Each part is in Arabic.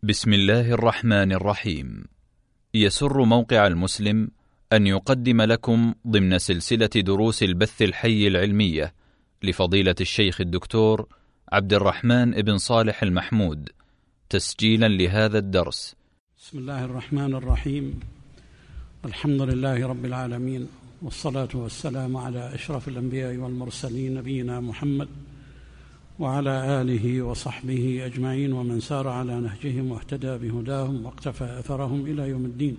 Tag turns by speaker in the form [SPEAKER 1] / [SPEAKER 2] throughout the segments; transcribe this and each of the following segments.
[SPEAKER 1] بسم الله الرحمن الرحيم. يسر موقع المسلم أن يقدم لكم ضمن سلسلة دروس البث الحي العلمية لفضيلة الشيخ الدكتور عبد الرحمن بن صالح المحمود تسجيلا لهذا الدرس.
[SPEAKER 2] بسم الله الرحمن الرحيم. الحمد لله رب العالمين، والصلاة والسلام على أشرف الأنبياء والمرسلين نبينا محمد وعلى آله وصحبه أجمعين ومن سار على نهجهم واهتدى بهداهم واقتفى أثرهم إلى يوم الدين.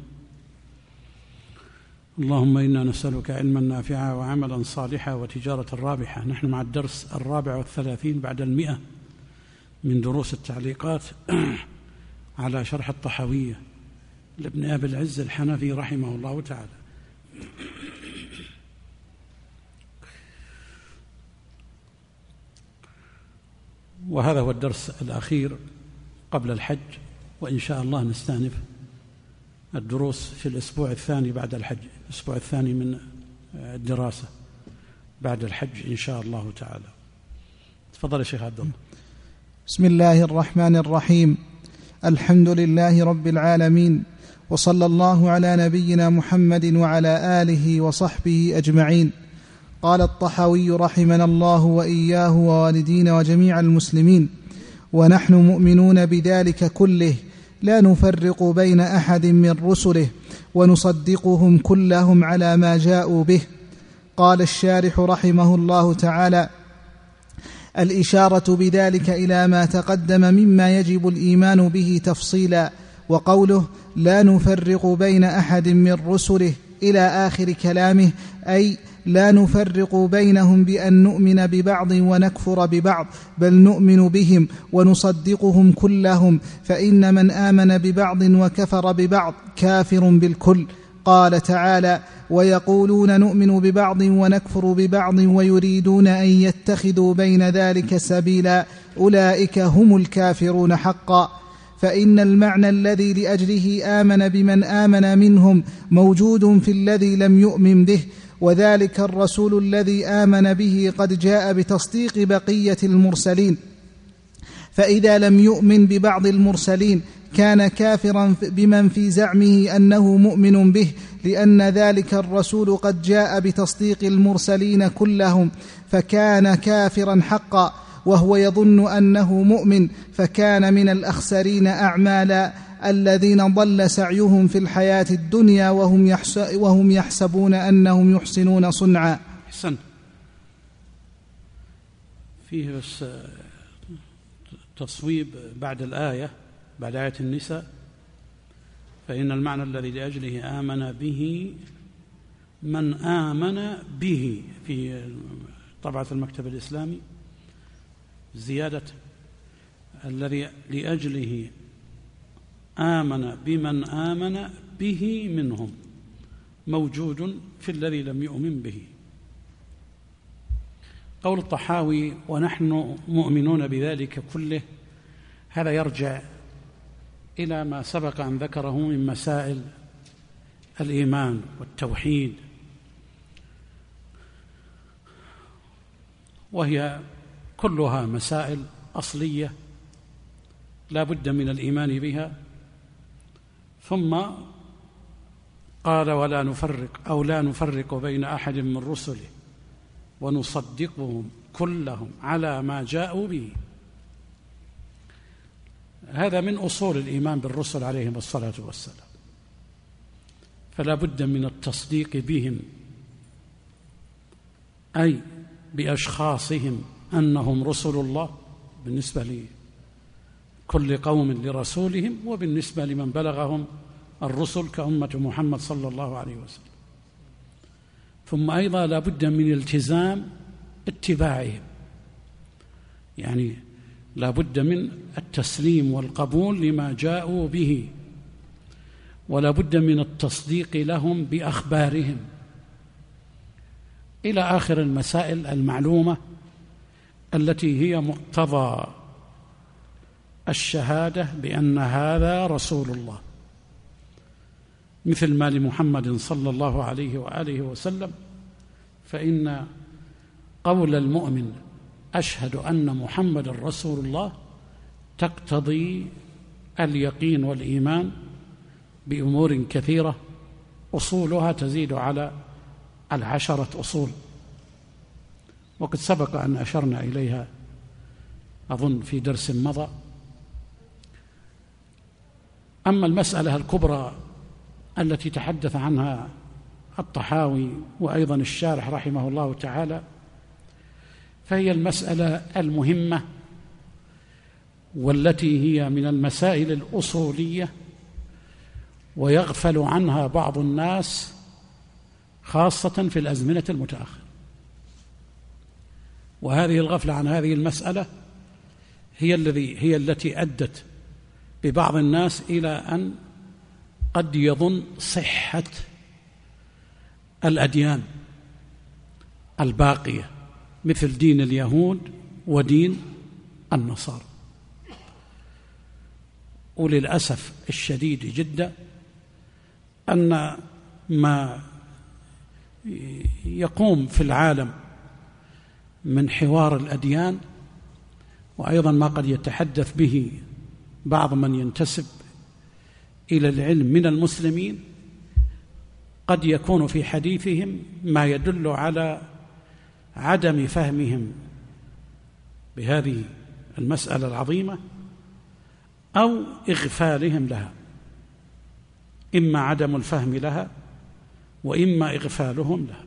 [SPEAKER 2] اللهم إنا نسألك علما نافعا وعملا صالحا وتجارة رابحة. نحن مع الدرس 34 بعد 100 من دروس التعليقات على شرح الطحاوية لابن أبي العز الحنفي رحمه الله تعالى. وهذا هو الدرس الأخير قبل الحج، وإن شاء الله نستأنف الدروس في الأسبوع الثاني بعد الحج، الأسبوع الثاني من الدراسة بعد الحج إن شاء الله تعالى. تفضل يا شيخ عبد الله.
[SPEAKER 3] بسم الله الرحمن الرحيم. الحمد لله رب العالمين، وصلى الله على نبينا محمد وعلى آله وصحبه أجمعين. قال الطحاوي رحمنا الله وإياه ووالدينا وجميع المسلمين: ونحن مؤمنون بذلك كله، لا نفرق بين أحد من رسله، ونصدقهم كلهم على ما جاءوا به. قال الشارح رحمه الله تعالى: الإشارة بذلك إلى ما تقدم مما يجب الإيمان به تفصيلا. وقوله لا نفرق بين أحد من رسله إلى آخر كلامه، أي لا نفرق بينهم بأن نؤمن ببعض ونكفر ببعض، بل نؤمن بهم ونصدقهم كلهم، فإن من آمن ببعض وكفر ببعض كافر بالكل. قال تعالى: ويقولون نؤمن ببعض ونكفر ببعض ويريدون أن يتخذوا بين ذلك سبيلا، أولئك هم الكافرون حقا. فإن المعنى الذي لأجله آمن بمن آمن منهم موجود في الذي لم يؤمن به، وذلك الرسول الذي آمن به قد جاء بتصديق بقية المرسلين. فإذا لم يؤمن ببعض المرسلين كان كافرا بمن في زعمه أنه مؤمن به، لأن ذلك الرسول قد جاء بتصديق المرسلين كلهم، فكان كافرا حقا، وهو يظن أنه مؤمن، فكان من الأخسرين أعمالا، الذين ضل سعيهم في الحياة الدنيا وهم يحسبون أنهم يحسنون صنعا.
[SPEAKER 2] أحسن. فيه بس تصويب بعد الآية، بعد آية النساء: فإن المعنى الذي لأجله آمن به من آمن به، في طبعة المكتب الإسلامي زيادة الذي لأجله آمن بمن آمن به منهم موجود في الذي لم يؤمن به. قول الطحاوي ونحن مؤمنون بذلك كله، هذا يرجع إلى ما سبق أن ذكره من مسائل الإيمان والتوحيد، وهي كلها مسائل أصلية لا بد من الإيمان بها. ثم قال ولا نفرق أو لا نفرق بين أحد من رسله ونصدقهم كلهم على ما جاءوا به. هذا من أصول الإيمان بالرسل عليهم الصلاة والسلام، فلا بد من التصديق بهم، أي بأشخاصهم أنهم رسل الله بالنسبة لكل قوم لرسولهم، وبالنسبة لمن بلغهم الرسل كأمة محمد صلى الله عليه وسلم. ثم أيضا لا بد من التزام اتباعهم، يعني لا بد من التسليم والقبول لما جاءوا به، ولا بد من التصديق لهم بأخبارهم، إلى آخر المسائل المعلومة التي هي مقتضى الشهادة بأن هذا رسول الله، مثل ما لمحمد صلى الله عليه وآله وسلم، فإن قول المؤمن أشهد أن محمد رسول الله تقتضي اليقين والإيمان بأمور كثيرة أصولها تزيد على 10 أصول، وقد سبق أن أشرنا إليها أظن في درس مضى. أما المسألة الكبرى التي تحدث عنها الطحاوي وأيضا الشارح رحمه الله تعالى، فهي المسألة المهمة والتي هي من المسائل الأصولية ويغفل عنها بعض الناس خاصة في الأزمنة المتأخرة. وهذه الغفلة عن هذه المسألة هي التي أدت ببعض الناس إلى أن قد يظن صحة الأديان الباقية مثل دين اليهود ودين النصارى. وللأسف الشديد جدا أن ما يقوم في العالم من حوار الأديان، وأيضا ما قد يتحدث به بعض من ينتسب إلى العلم من المسلمين، قد يكون في حديثهم ما يدل على عدم فهمهم بهذه المسألة العظيمة أو إغفالهم لها، إما عدم الفهم لها وإما إغفالهم لها.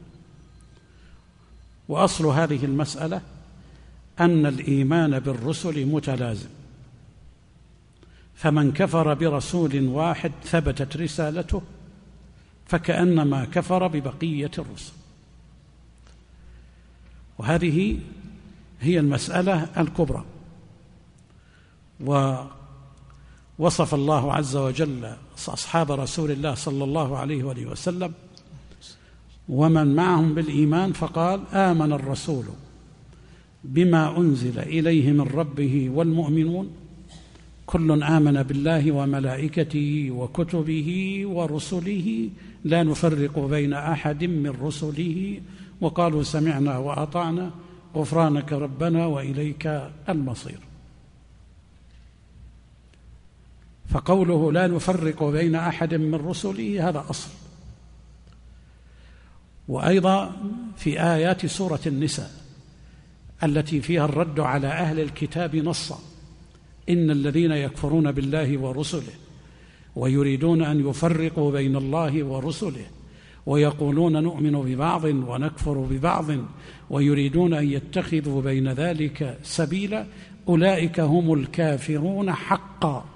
[SPEAKER 2] وأصل هذه المسألة أن الإيمان بالرسل متلازم، فمن كفر برسول واحد ثبتت رسالته فكأنما كفر ببقية الرسل. وهذه هي المسألة الكبرى. ووصف الله عز وجل أصحاب رسول الله صلى الله عليه وآله وسلم ومن معهم بالإيمان فقال: آمن الرسول بما أنزل إليه من ربه والمؤمنون كل آمن بالله وملائكته وكتبه ورسله لا نفرق بين أحد من رسله وقالوا سمعنا وأطعنا غفرانك ربنا وإليك المصير. فقوله لا نفرق بين أحد من رسله هذا أصل. وأيضا في آيات سورة النساء التي فيها الرد على أهل الكتاب نصا: إن الذين يكفرون بالله ورسله ويريدون أن يفرقوا بين الله ورسله ويقولون نؤمن ببعض ونكفر ببعض ويريدون أن يتخذوا بين ذلك سبيلا أولئك هم الكافرون حقا.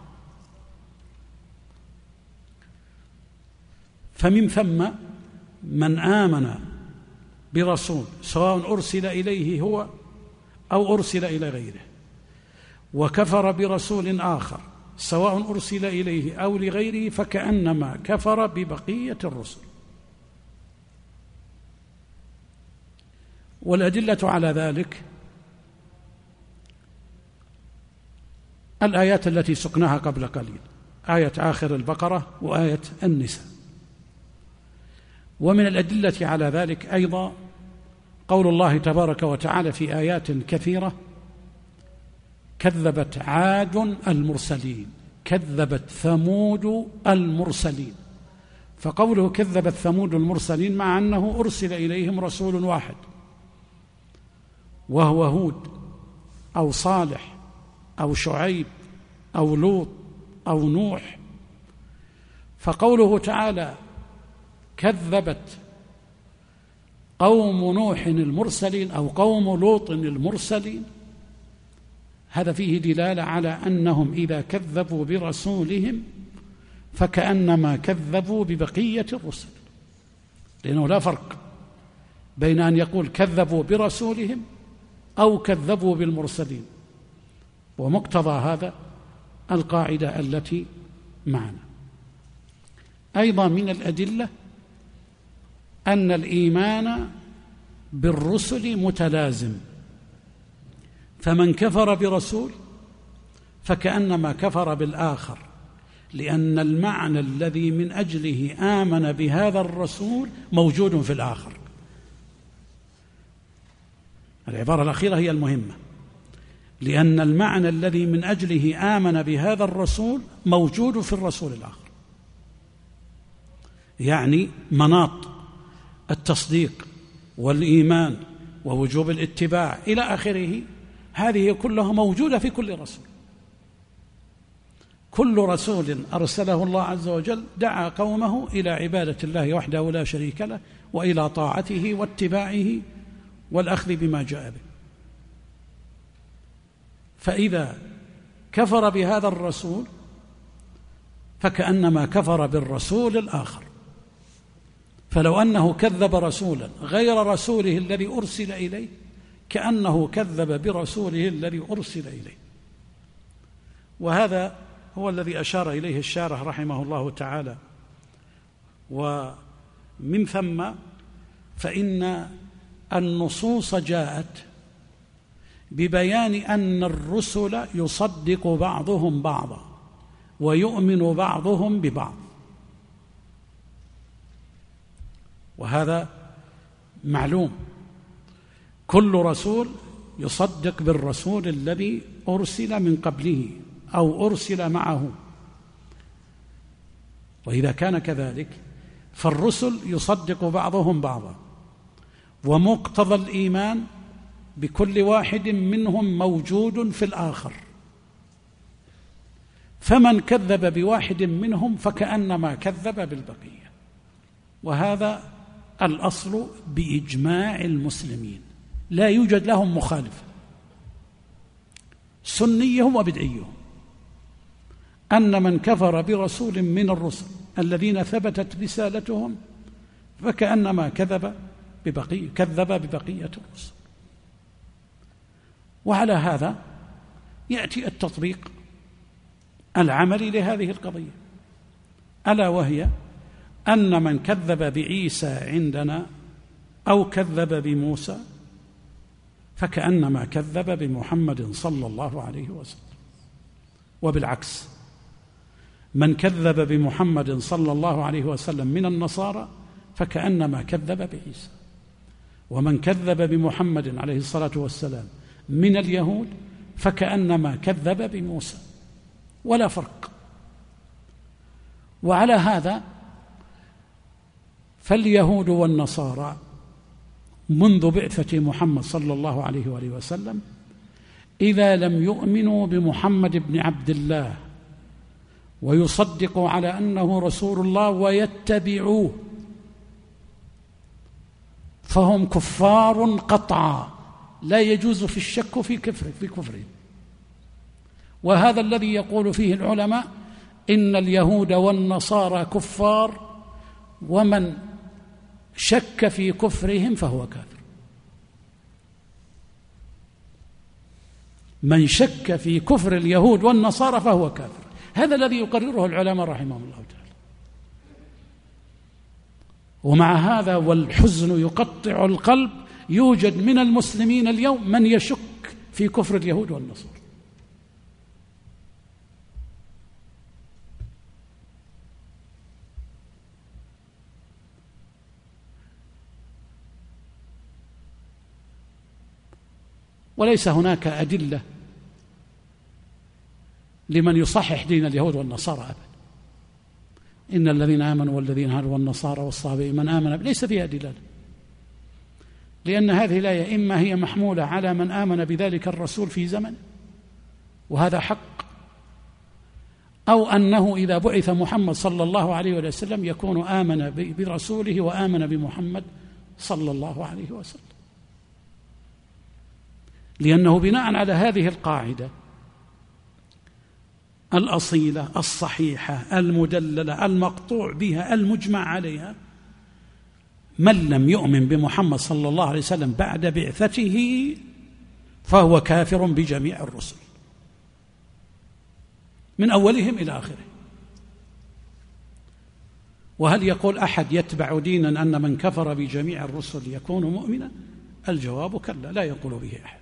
[SPEAKER 2] فمن ثم من آمن برسول سواء أرسل إليه هو أو أرسل إلى غيره، وكفر برسول آخر سواء أرسل إليه أو لغيره فكأنما كفر ببقية الرسل. والأدلة على ذلك الآيات التي سقناها قبل قليل، آية آخر البقرة وآية النساء. ومن الأدلة على ذلك أيضا قول الله تبارك وتعالى في آيات كثيرة: كذبت عاد المرسلين، كذبت ثمود المرسلين. فقوله كذبت ثمود المرسلين مع أنه أرسل إليهم رسول واحد وهو هود أو صالح أو شعيب أو لوط أو نوح. فقوله تعالى كذبت قوم نوح المرسلين أو قوم لوط المرسلين، هذا فيه دلالة على أنهم إذا كذبوا برسولهم فكأنما كذبوا ببقية الرسل، لأنه لا فرق بين أن يقول كذبوا برسولهم أو كذبوا بالمرسلين. ومقتضى هذا القاعدة التي معنا. أيضا من الأدلة أن الإيمان بالرسل متلازم، فمن كفر برسول فكأنما كفر بالآخر، لأن المعنى الذي من أجله آمن بهذا الرسول موجود في الآخر. العبارة الأخيرة هي المهمة: لأن المعنى الذي من أجله آمن بهذا الرسول موجود في الرسول الآخر، يعني مناط التصديق والإيمان ووجوب الاتباع إلى آخره، هذه كلها موجودة في كل رسول. كل رسول أرسله الله عز وجل دعا قومه إلى عبادة الله وحده لا شريك له، وإلى طاعته واتباعه والأخذ بما جاء به. فإذا كفر بهذا الرسول فكأنما كفر بالرسول الآخر. فلو أنه كذب رسولا غير رسوله الذي أرسل إليه كأنه كذب برسوله الذي أرسل إليه. وهذا هو الذي أشار إليه الشارح رحمه الله تعالى. ومن ثم فإن النصوص جاءت ببيان أن الرسل يصدق بعضهم بعضا ويؤمن بعضهم ببعض، وهذا معلوم. كل رسول يصدق بالرسول الذي أرسل من قبله أو أرسل معه. وإذا كان كذلك فالرسل يصدق بعضهم بعضا، ومقتضى الإيمان بكل واحد منهم موجود في الآخر. فمن كذب بواحد منهم فكأنما كذب بالبقية، وهذا الأصل بإجماع المسلمين، لا يوجد لهم مخالف سنيهم وبدعيهم، أن من كفر برسول من الرسل الذين ثبتت رسالتهم فكأنما كذب ببقية الرسل. وعلى هذا يأتي التطبيق العملي لهذه القضية، ألا وهي أن من كذب بعيسى عندنا أو كذب بموسى فكأنما كذب بمحمد صلى الله عليه وسلم. وبالعكس، من كذب بمحمد صلى الله عليه وسلم من النصارى فكأنما كذب بعيسى، ومن كذب بمحمد عليه الصلاة والسلام من اليهود فكأنما كذب بموسى، ولا فرق. وعلى هذا فاليهود والنصارى منذ بعثة محمد صلى الله عليه وآله وسلم إذا لم يؤمنوا بمحمد بن عبد الله ويصدقوا على أنه رسول الله ويتبعوه فهم كفار قطعا، لا يجوز في الشك في كفره. وهذا الذي يقول فيه العلماء إن اليهود والنصارى كفار، ومن شك في كفرهم فهو كافر. من شك في كفر اليهود والنصارى فهو كافر، هذا الذي يقرره العلماء رحمهم الله تعالى. ومع هذا والحزن يقطع القلب يوجد من المسلمين اليوم من يشك في كفر اليهود والنصارى. وليس هناك أدلة لمن يصحح دين اليهود والنصارى أبدا. إن الذين آمنوا والذين هادوا والنصارى والصابئين من آمن ليس فيها دلالة، لأن هذه الآية إما هي محمولة على من آمن بذلك الرسول في زمن وهذا حق، أو أنه إذا بعث محمد صلى الله عليه وسلم يكون آمن برسوله وآمن بمحمد صلى الله عليه وسلم. لأنه بناء على هذه القاعدة الأصيلة الصحيحة المدللة المقطوع بها المجمع عليها، من لم يؤمن بمحمد صلى الله عليه وسلم بعد بعثته فهو كافر بجميع الرسل من أولهم إلى آخره. وهل يقول أحد يتبع دينا أن من كفر بجميع الرسل يكون مؤمنا؟ الجواب كلا، لا يقول به أحد.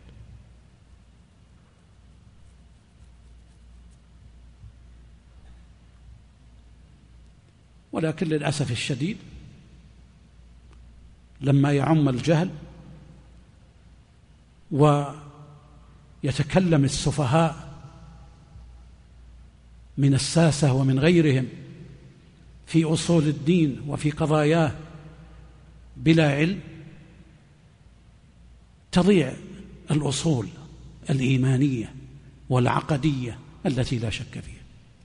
[SPEAKER 2] ولكن للأسف الشديد لما يعم الجهل يتكلم السفهاء من الساسة ومن غيرهم في أصول الدين وفي قضاياه بلا علم، تضيع الأصول الإيمانية والعقدية التي لا شك فيها.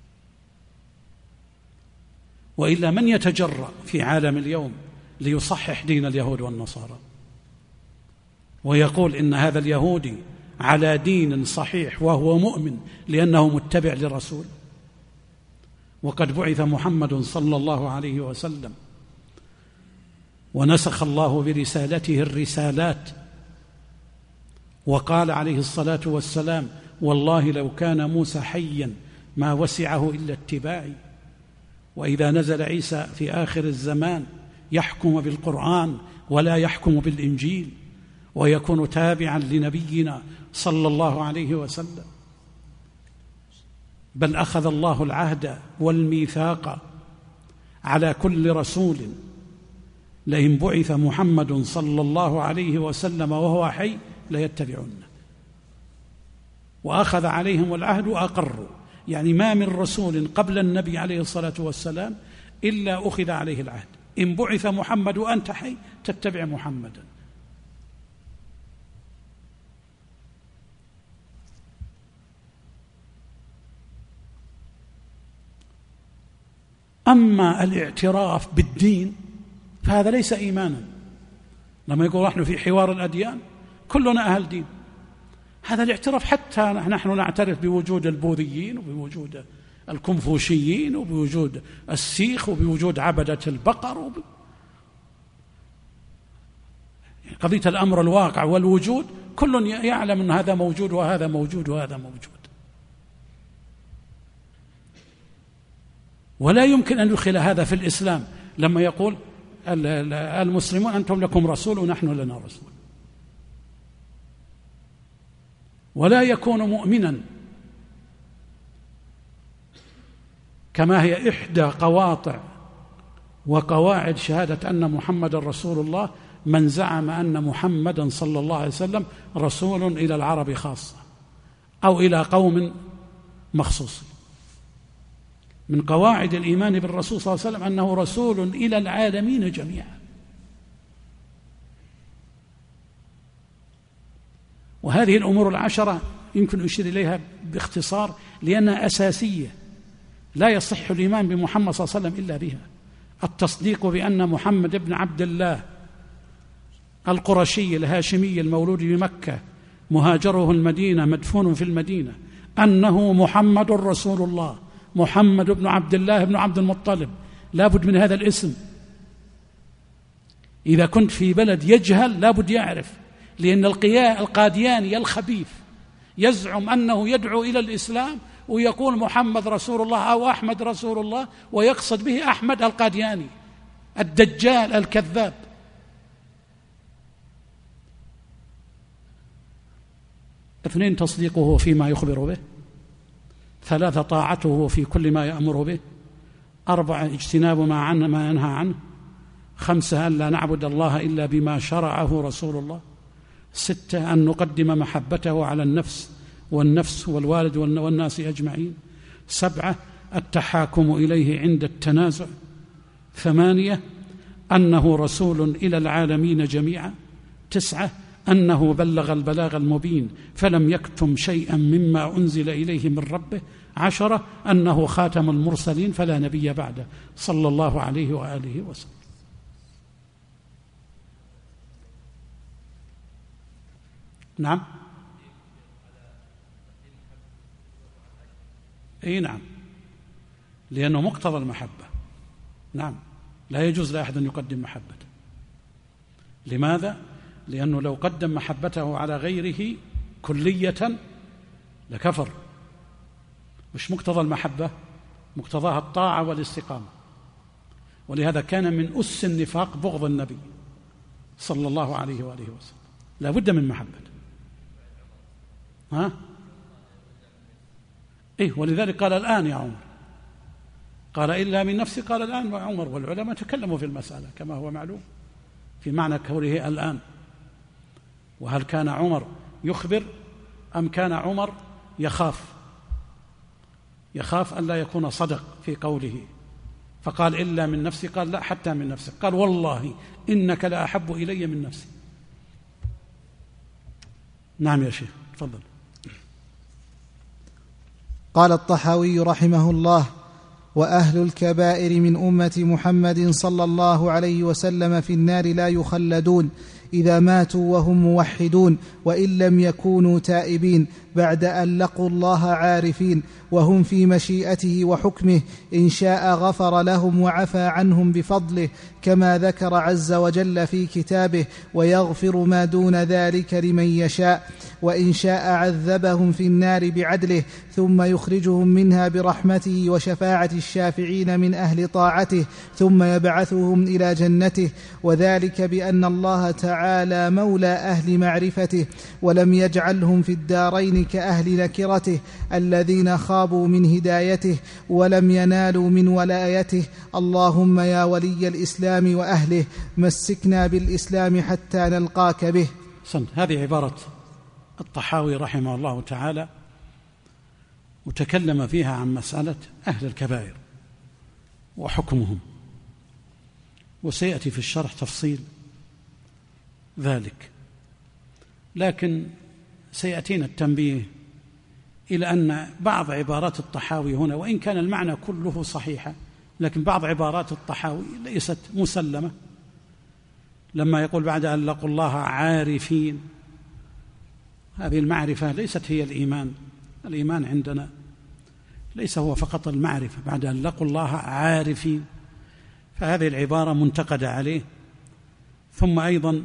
[SPEAKER 2] وإلا من يتجرأ في عالم اليوم ليصحح دين اليهود والنصارى ويقول إن هذا اليهودي على دين صحيح وهو مؤمن لأنه متبع لرسول؟ وقد بعث محمد صلى الله عليه وسلم ونسخ الله برسالته الرسالات، وقال عليه الصلاة والسلام: والله لو كان موسى حيا ما وسعه إلا اتباعي. وإذا نزل عيسى في آخر الزمان يحكم بالقرآن ولا يحكم بالإنجيل ويكون تابعا لنبينا صلى الله عليه وسلم. بل أخذ الله العهد والميثاق على كل رسول لئن بعث محمد صلى الله عليه وسلم وهو حي ليتبعونه، وأخذ عليهم العهد وأقروا، يعني ما من رسول قبل النبي عليه الصلاة والسلام إلا أخذ عليه العهد. إن بعث محمد وأنت حي تتبع محمدا. أما الاعتراف بالدين فهذا ليس إيمانا. لما يقول نحن في حوار الأديان كلنا أهل دين، هذا الاعتراف حتى نحن نعترف بوجود البوذيين وبوجود الكونفوشيين وبوجود السيخ وبوجود عبدة البقر قضية الأمر الواقع والوجود كل يعلم أن هذا موجود وهذا موجود وهذا موجود، ولا يمكن أن يدخل هذا في الإسلام لما يقول المسلمون أنتم لكم رسول ونحن لنا رسول. ولا يكون مؤمنا كما هي إحدى قواطع وقواعد شهادة أن محمد رسول الله من زعم أن محمدا صلى الله عليه وسلم رسول إلى العرب خاصة أو إلى قوم مخصوص. من قواعد الإيمان بالرسول صلى الله عليه وسلم أنه رسول إلى العالمين جميعا. وهذه الأمور العشرة يمكن أشير إليها باختصار لأنها أساسية، لا يصح الإيمان بمحمد صلى الله عليه وسلم إلا بها. التصديق بأن محمد بن عبد الله القرشي الهاشمي المولود بمكة مهاجره المدينة مدفون في المدينة أنه محمد رسول الله، محمد بن عبد الله بن عبد المطلب، لا بد من هذا الاسم. إذا كنت في بلد يجهل لا بد يعرف، لأن القادياني الخبيث يزعم أنه يدعو إلى الإسلام ويقول محمد رسول الله أو أحمد رسول الله، ويقصد به أحمد القادياني الدجال الكذاب. اثنين، تصديقه فيما يخبر به. ثلاثة، طاعته في كل ما يأمر به. أربعة، اجتناب ما ينهى عنه. خمسة، أن لا نعبد الله إلا بما شرعه رسول الله. ستة، أن نقدم محبته على النفس والوالد والناس أجمعين. سبعة، التحاكم إليه عند التنازع. ثمانية، أنه رسول إلى العالمين جميعا. تسعة، أنه بلغ البلاغ المبين فلم يكتم شيئا مما أنزل إليه من ربه. 10، أنه خاتم المرسلين فلا نبي بعده صلى الله عليه وآله وسلم. نعم، أي نعم، لأنه مقتضى المحبة. نعم، لا يجوز لأحد أن يقدم محبته. لماذا؟ لأنه لو قدم محبته على غيره كلية لكفر. مش مقتضى المحبة، مقتضاها الطاعة والاستقامة. ولهذا كان من أس النفاق بغض النبي صلى الله عليه وآله وسلم، لا بد من محبته. إيه، ولذلك قال الآن يا عمر، قال إلا من نفسي، قال الآن وعمر. والعلماء تكلموا في المسألة كما هو معلوم في معنى كونه الآن. وهل كان عمر يخبر أم كان عمر يخاف أن لا يكون صدق في قوله فقال إلا من نفسي؟ قال لا، حتى من نفسك. قال والله إنك لأحب إلي من نفسي. نعم يا شيخ، تفضل.
[SPEAKER 3] قال الطحاوي رحمه الله: وأهل الكبائر من أمة محمد صلى الله عليه وسلم في النار لا يخلدون إذا ماتوا وهم موحدون وإن لم يكونوا تائبين بعد أن لقوا الله عارفين، وهم في مشيئته وحكمه، إن شاء غفر لهم وعفى عنهم بفضله كما ذكر عز وجل في كتابه، ويغفر ما دون ذلك لمن يشاء، وإن شاء عذبهم في النار بعدله ثم يخرجهم منها برحمته وشفاعة الشافعين من أهل طاعته ثم يبعثهم إلى جنته، وذلك بأن الله تعالى مولى أهل معرفته ولم يجعلهم في الدارين كأهل نكرته الذين خابوا من هدايته ولم ينالوا من ولايته. اللهم يا ولي الإسلام وأهله مسكنا بالإسلام حتى نلقاك به.
[SPEAKER 2] هذه عبارة الطحاوي رحمه الله تعالى، وتكلم فيها عن مسألة أهل الكبائر وحكمهم، وسيأتي في الشرح تفصيل ذلك، لكن سيأتينا التنبيه إلى أن بعض عبارات الطحاوي هنا، وإن كان المعنى كله صحيحا، لكن بعض عبارات الطحاوي ليست مسلمة. لما يقول بعد أن لقوا الله عارفين، هذه المعرفة ليست هي الإيمان. الإيمان عندنا ليس هو فقط المعرفة، بعد أن لقوا الله عارفين، فهذه العبارة منتقدة عليه. ثم أيضا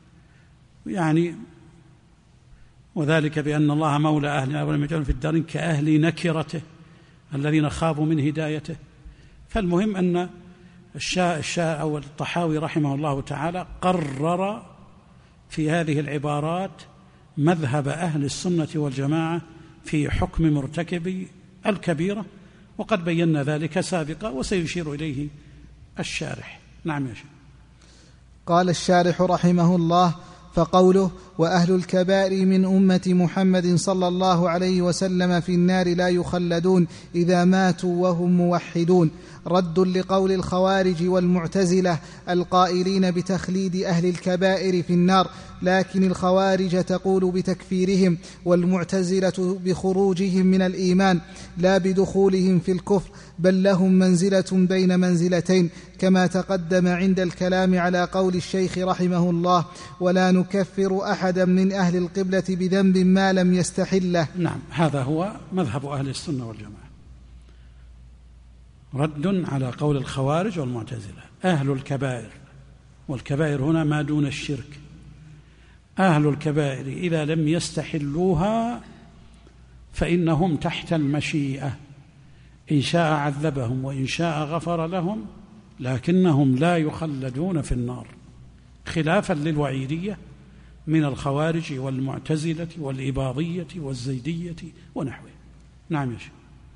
[SPEAKER 2] وذلك بأن الله مولى أهلنا ولم يجعلهم في الدارين كأهل نكرته الذين خابوا من هدايته. فالمهم أن الشاعر أو الطحاوي رحمه الله تعالى قرر في هذه العبارات مذهب أهل السنة والجماعة في حكم مرتكب الكبيرة، وقد بينا ذلك سابقا وسيشير إليه الشارح. نعم يا شيخ.
[SPEAKER 3] قال الشارح رحمه الله: فقوله وأهل الكبائر من أمة محمد صلى الله عليه وسلم في النار لا يخلدون إذا ماتوا وهم موحدون رد لقول الخوارج والمعتزلة القائلين بتخليد أهل الكبائر في النار، لكن الخوارج تقول بتكفيرهم، والمعتزلة بخروجهم من الإيمان لا بدخولهم في الكفر، بل لهم منزلة بين منزلتين، كما تقدم عند الكلام على قول الشيخ رحمه الله: ولا نكفر أحدا من أهل القبلة بذنب ما لم يستحله.
[SPEAKER 2] نعم، هذا هو مذهب أهل السنة والجماعة، رد على قول الخوارج والمعتزلة. أهل الكبائر، والكبائر هنا ما دون الشرك، أهل الكبائر إذا لم يستحلوها فإنهم تحت المشيئة، إن شاء عذبهم وإن شاء غفر لهم، لكنهم لا يخلدون في النار، خلافا للوعيدية من الخوارج والمعتزلة والإباضية والزيدية ونحوه. نعم يا شيخ.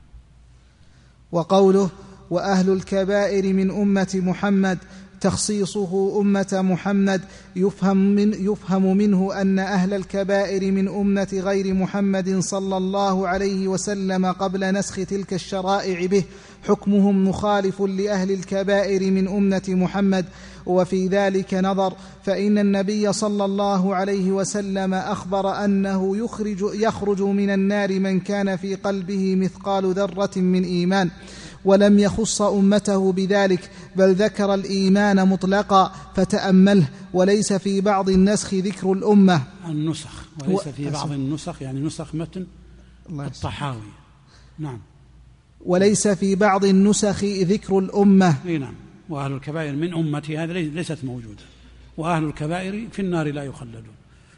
[SPEAKER 3] وقوله وأهل الكبائر من أمة محمد تخصيصه أمة محمد يفهم منه أن أهل الكبائر من أمة غير محمد صلى الله عليه وسلم قبل نسخ تلك الشرائع به حكمهم مخالف لأهل الكبائر من أمة محمد. وفي ذلك نظر، فإن النبي صلى الله عليه وسلم أخبر أنه يخرج من النار من كان في قلبه مثقال ذرة من إيمان، ولم يخص أمته بذلك، بل ذكر الإيمان مطلقا، فتأمله. وليس في بعض النسخ ذكر الأمة،
[SPEAKER 2] النسخ، وليس في بعض النسخ يعني نسخ متن الطحاوي. نعم.
[SPEAKER 3] وليس في بعض النسخ ذكر الأمة.
[SPEAKER 2] نعم. وأهل الكبائر من أمتي هذا ليست موجودة، وأهل الكبائر في النار لا يخلدون.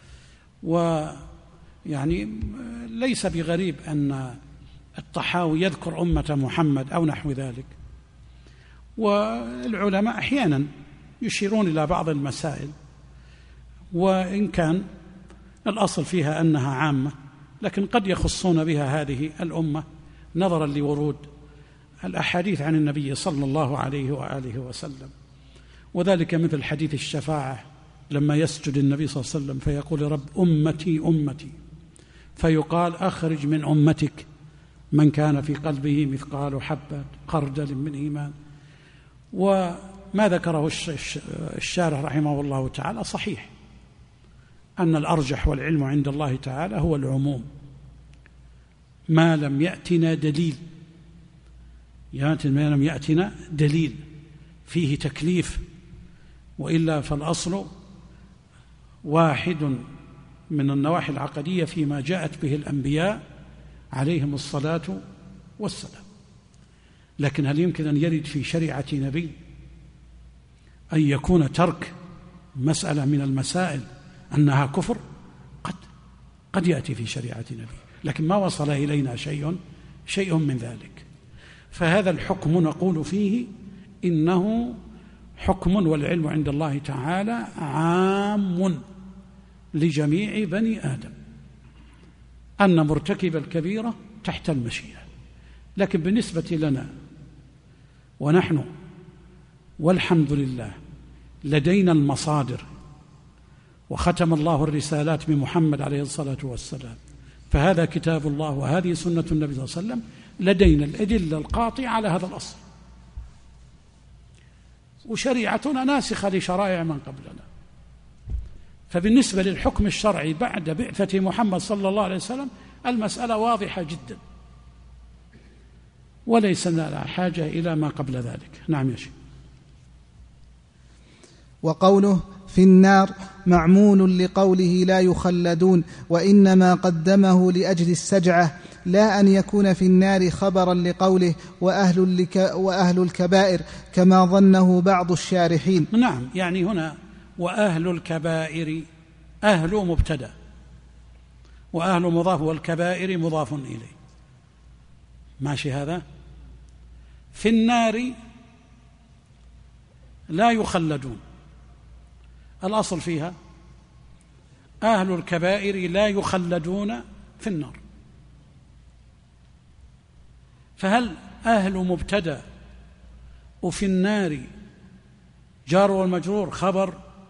[SPEAKER 2] ويعني ليس بغريب أن الطحاوي يذكر أمة محمد أو نحو ذلك، والعلماء أحيانا يشيرون إلى بعض المسائل، وإن كان الأصل فيها أنها عامة، لكن قد يخصون بها هذه الأمة نظرا لورود الأحاديث عن النبي صلى الله عليه وآله وسلم، وذلك مثل حديث الشفاعة لما يسجد النبي صلى الله عليه وسلم فيقول رب أمتي أمتي، فيقال أخرج من أمتك من كان في قلبه مثقال حبة خردل من إيمان. وما ذكره الشارح رحمه الله تعالى صحيح، أن الأرجح والعلم عند الله تعالى هو العموم ما لم يأتنا دليل، ما لم يأتنا دليل فيه تكليف، وإلا فالأصل واحد من النواحي العقدية فيما جاءت به الأنبياء عليهم الصلاة والسلام. لكن هل يمكن أن يرد في شريعة نبي أن يكون ترك مسألة من المسائل أنها كفر؟ قد يأتي في شريعة نبي، لكن ما وصل إلينا شيء من ذلك. فهذا الحكم نقول فيه إنه حكم والعلم عند الله تعالى عام لجميع بني آدم، أن مرتكب الكبيرة تحت المشيئة. لكن بالنسبة لنا ونحن والحمد لله لدينا المصادر، وختم الله الرسالات بمحمد عليه الصلاة والسلام، فهذا كتاب الله وهذه سنة النبي صلى الله عليه وسلم، لدينا الأدلة القاطعة على هذا الأصل، وشريعتنا ناسخة لشرائع من قبلنا. فبالنسبة للحكم الشرعي بعد بعثة محمد صلى الله عليه وسلم المسألة واضحة جدا، وليس لنا حاجة إلى ما قبل ذلك. نعم يا شيخ.
[SPEAKER 3] وقوله في النار معمول لقوله لا يخلدون، وإنما قدمه لأجل السجعة، لا أن يكون في النار خبرا لقوله وأهل الكبائر كما ظنه بعض الشارحين.
[SPEAKER 2] نعم، يعني هنا وأهل الكبائر أهل مبتدأ، وأهل مضاف، والكبائر مضاف إليه، ماشي هذا. في النار لا يخلدون، الأصل فيها أهل الكبائر لا يخلدون في النار، فهل أهل مبتدأ وفي النار جار والمجرور خبر؟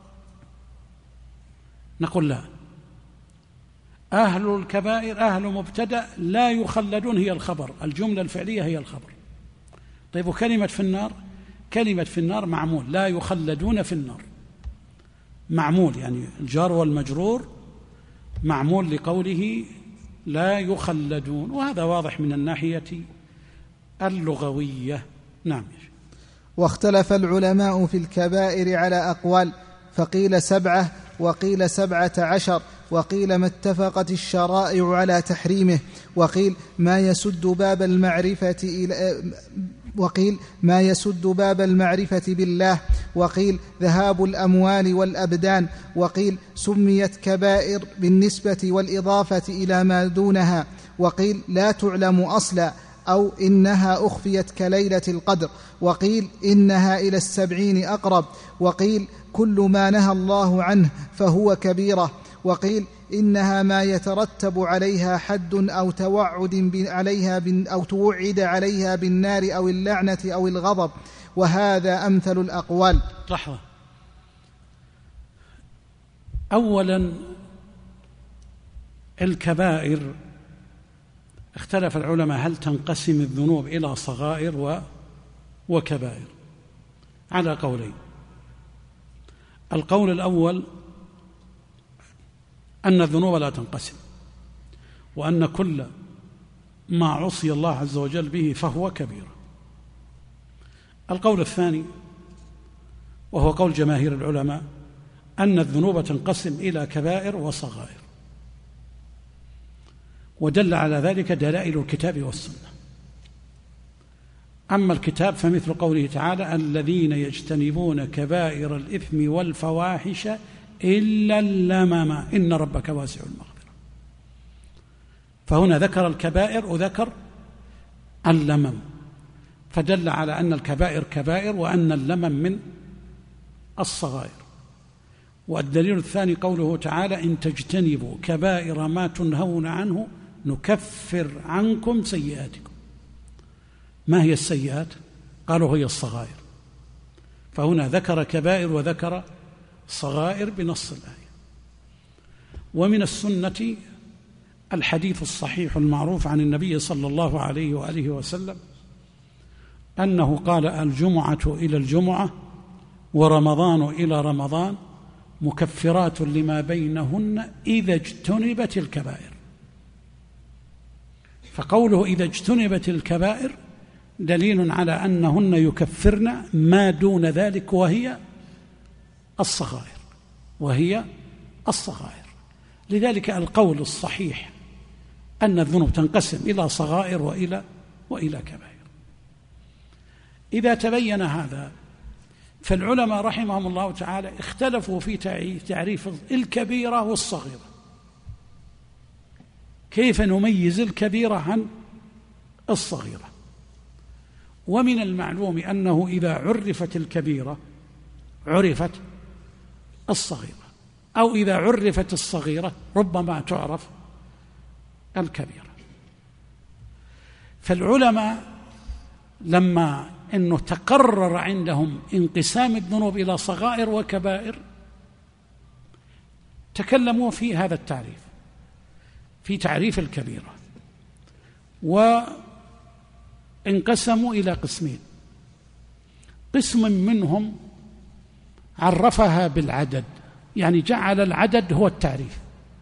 [SPEAKER 2] نقول لا، أهل الكبائر أهل مبتدأ لا يخلدون هي الخبر، الجملة الفعلية هي الخبر. طيب وكلمة في النار؟ كلمة في النار معمول، لا يخلدون في النار معمول، يعني الجار والمجرور معمول لقوله لا يخلدون، وهذا واضح من الناحية اللغوية. نعم.
[SPEAKER 3] واختلف العلماء في الكبائر على أقوال، فقيل 7 وقيل 17 وقيل ما اتفقت الشرائع على تحريمه، وقيل ما يسد باب المعرفة بالله، وقيل ذهاب الأموال والأبدان، وقيل سميت كبائر بالنسبة والإضافة إلى ما دونها، وقيل لا تعلم أصلا أو إنها أخفيت كليلة القدر، وقيل إنها إلى 70 أقرب، وقيل كل ما نهى الله عنه فهو كبيرة، وقيل إنها ما يترتب عليها حد أو توعد عليها بالنار أو اللعنة أو الغضب، وهذا أمثل الأقوال.
[SPEAKER 2] لحظة، أولا الكبائر اختلف العلماء هل تنقسم الذنوب إلى صغائر وكبائر على قولين. القول الأول أن الذنوب لا تنقسم، وأن كل ما عصي الله عز وجل به فهو كبيرة. القول الثاني وهو قول جماهير العلماء أن الذنوب تنقسم إلى كبائر وصغائر، ودل على ذلك دلائل الكتاب والسنة. أما الكتاب فمثل قوله تعالى الذين يجتنبون كبائر الإثم والفواحش إلا اللمم إن ربك واسع المغفرة، فهنا ذكر الكبائر وذكر اللمم، فدل على أن الكبائر كبائر وأن اللمم من الصغائر. والدليل الثاني قوله تعالى إن تجتنبوا كبائر ما تنهون عنه نكفر عنكم سيئاتكم. ما هي السيئات؟ قالوا هي الصغائر، فهنا ذكر كبائر وذكر صغائر بنص الآية. ومن السنة الحديث الصحيح المعروف عن النبي صلى الله عليه وآله وسلم أنه قال: الجمعة إلى الجمعة ورمضان إلى رمضان مكفرات لما بينهن إذا اجتنبت الكبائر. فقوله إذا اجتنبت الكبائر دليل على أنهن يكفرن ما دون ذلك وهي الصغائر. لذلك القول الصحيح أن الذنوب تنقسم إلى صغائر وإلى كبائر. إذا تبين هذا فالعلماء رحمهم الله تعالى اختلفوا في تعريف الكبيرة والصغيرة. كيف نميز الكبيرة عن الصغيرة؟ ومن المعلوم أنه إذا عرفت الكبيرة عرفت الصغيرة، أو إذا عرفت الصغيرة ربما تعرف الكبيرة. فالعلماء لما أنه تقرر عندهم انقسام الذنوب إلى صغائر وكبائر تكلموا في هذا التعريف، في تعريف الكبيرة، وانقسموا إلى قسمين. قسم منهم عرفها بالعدد، يعني جعل العدد هو التعريف،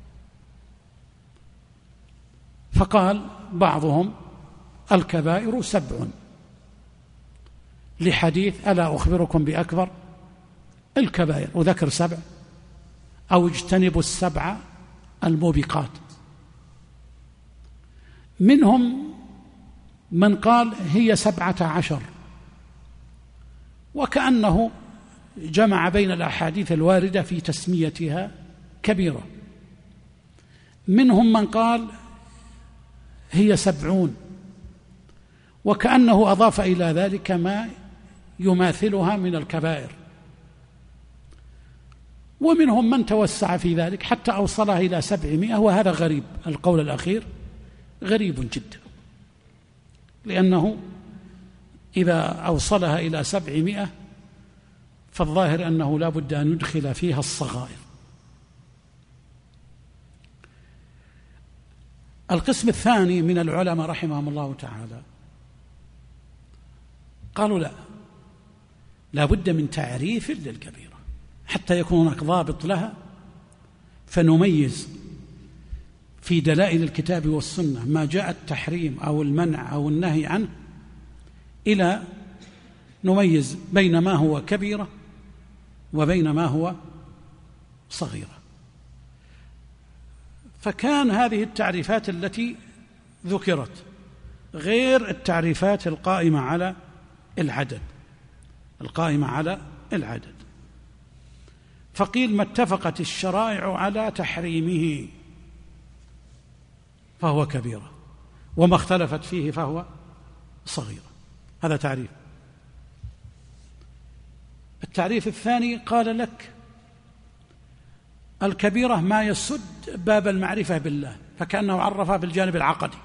[SPEAKER 2] فقال بعضهم الكبائر 7 لحديث ألا أخبركم بأكبر الكبائر، وذكر 7، أو اجتنبوا 7 الموبقات. منهم من قال هي 17، وكأنه جمع بين الأحاديث الواردة في تسميتها كبيرة. منهم من قال هي 70، وكأنه أضاف إلى ذلك ما يماثلها من الكبائر. ومنهم من توسع في ذلك حتى أوصلها إلى 700، وهذا غريب. القول الأخير غريب جدا، لأنه إذا أوصلها إلى 700 فالظاهر أنه لا بد أن يدخل فيها الصغائر. القسم الثاني من العلماء رحمهم الله تعالى قالوا لا بد من تعريف للكبيرة حتى يكون هناك ضابط لها، فنميز في دلائل الكتاب والسنة ما جاء التحريم أو المنع أو النهي عنه، إلى نميز بين ما هو كبيرة وبين ما هو صغيرة. فكان هذه التعريفات التي ذكرت غير التعريفات القائمة على العدد. فقيل ما اتفقت الشرائع على تحريمه فهو كبيرة، وما اختلفت فيه فهو صغيرة. هذا تعريف. التعريف الثاني قال لك الكبيرة ما يسد باب المعرفة بالله، فكأنه عرفها بالجانب العقدي.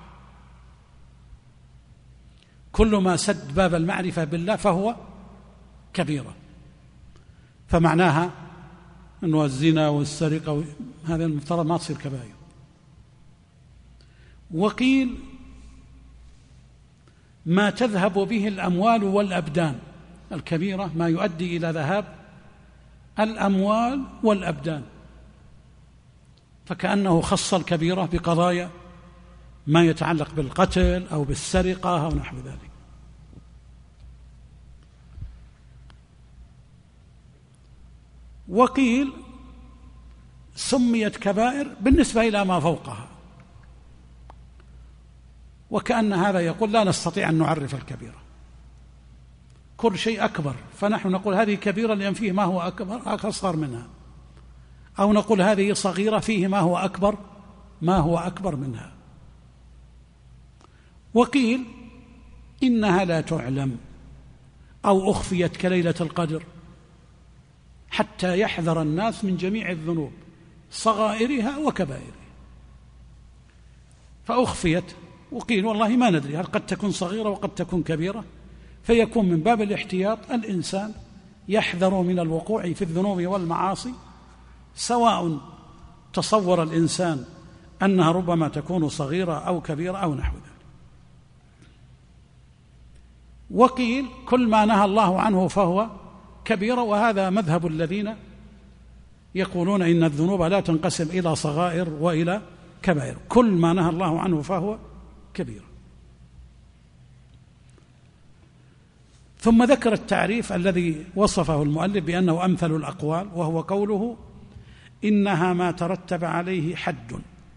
[SPEAKER 2] كل ما سد باب المعرفة بالله فهو كبيرة، فمعناها أنه الزنا والسرقة هذا المفترض ما تصير كبائر. وقيل ما تذهب به الأموال والأبدان، الكبيرة ما يؤدي إلى ذهاب الأموال والأبدان، فكأنه خص الكبيرة بقضايا ما يتعلق بالقتل أو بالسرقة أو نحو ذلك. وقيل سميت كبائر بالنسبة إلى ما فوقها، وكأن هذا يقول لا نستطيع أن نعرف الكبيرة، كل شيء أكبر، فنحن نقول هذه كبيرة لأن فيه ما هو أصغر منها، أو نقول هذه صغيرة فيه ما هو أكبر منها. وقيل إنها لا تعلم أو أخفيت كليلة القدر حتى يحذر الناس من جميع الذنوب صغائرها وكبائرها، فأخفيت. وقيل والله ما ندري، هل قد تكون صغيرة وقد تكون كبيرة، فيكون من باب الاحتياط الإنسان يحذر من الوقوع في الذنوب والمعاصي، سواء تصور الإنسان أنها ربما تكون صغيرة أو كبيرة أو نحو ذلك. وقيل كل ما نهى الله عنه فهو كبيرة، وهذا مذهب الذين يقولون إن الذنوب لا تنقسم إلى صغائر وإلى كبائر، كل ما نهى الله عنه فهو كبيرة. ثم ذكر التعريف الذي وصفه المؤلف بأنه أمثل الأقوال، وهو قوله إنها ما ترتب عليه حد،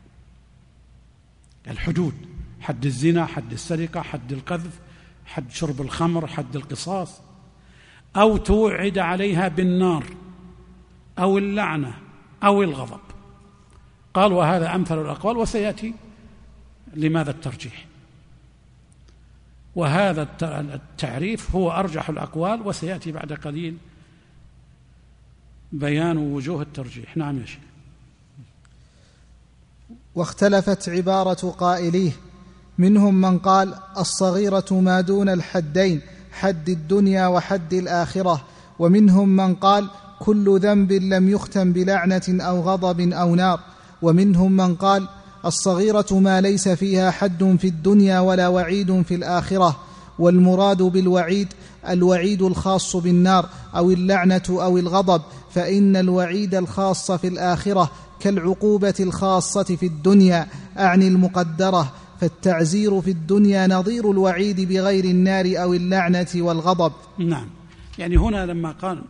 [SPEAKER 2] الحدود، حد الزنا، حد السرقة، حد القذف، حد شرب الخمر، حد القصاص، أو توعد عليها بالنار أو اللعنة أو الغضب. قال وهذا أمثل الأقوال، وسيأتي لماذا الترجيح، وهذا التعريف هو أرجح الأقوال، وسيأتي بعد قليل بيان وجوه الترجيح. نعم يا شيخ.
[SPEAKER 3] واختلفت عبارة قائليه، منهم من قال الصغيرة ما دون الحدين، حد الدنيا وحد الآخرة، ومنهم من قال كل ذنب لم يختم بلعنة أو غضب أو نار، ومنهم من قال الصغيرة ما ليس فيها حد في الدنيا ولا وعيد في الآخرة، والمراد بالوعيد الوعيد الخاص بالنار أو اللعنة أو الغضب، فإن الوعيد الخاص في الآخرة كالعقوبة الخاصة في الدنيا، أعني المقدرة، فالتعزير في الدنيا نظير الوعيد بغير النار أو اللعنة والغضب.
[SPEAKER 2] نعم، يعني هنا لما قال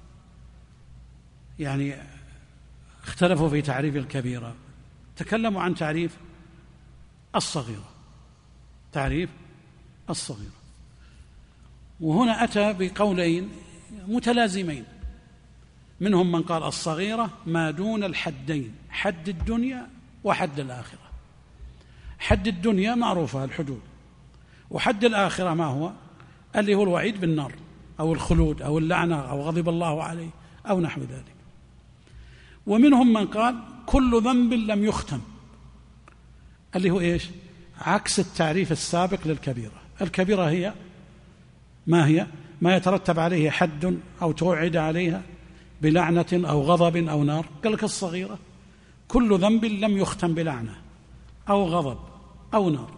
[SPEAKER 2] يعني اختلفوا في تعريف الكبيرة، تكلموا عن تعريف الصغيرة، تعريف الصغيرة، وهنا أتى بقولين متلازمين، منهم من قال الصغيرة ما دون الحدين، حد الدنيا وحد الآخرة. حد الدنيا معروفة الحدود، وحد الآخرة ما هو؟ اللي هو الوعيد بالنار أو الخلود أو اللعنة أو غضب الله عليه أو نحو ذلك. ومنهم من قال كل ذنب لم يختم، اللي هو إيش؟ عكس التعريف السابق للكبيرة. الكبيرة هي ما هي؟ ما يترتب عليه حد أو توعد عليها بلعنة أو غضب أو نار. قال لك الصغيرة كل ذنب لم يختم بلعنة أو غضب أو نار.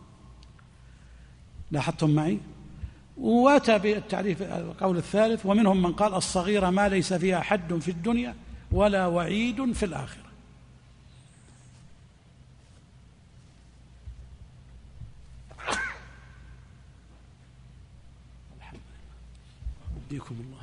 [SPEAKER 2] لاحظتم معي؟ واتى بالتعريف القول الثالث، ومنهم من قال الصغيرة ما ليس فيها حد في الدنيا ولا وعيد في الآخرة. يهديكم الله.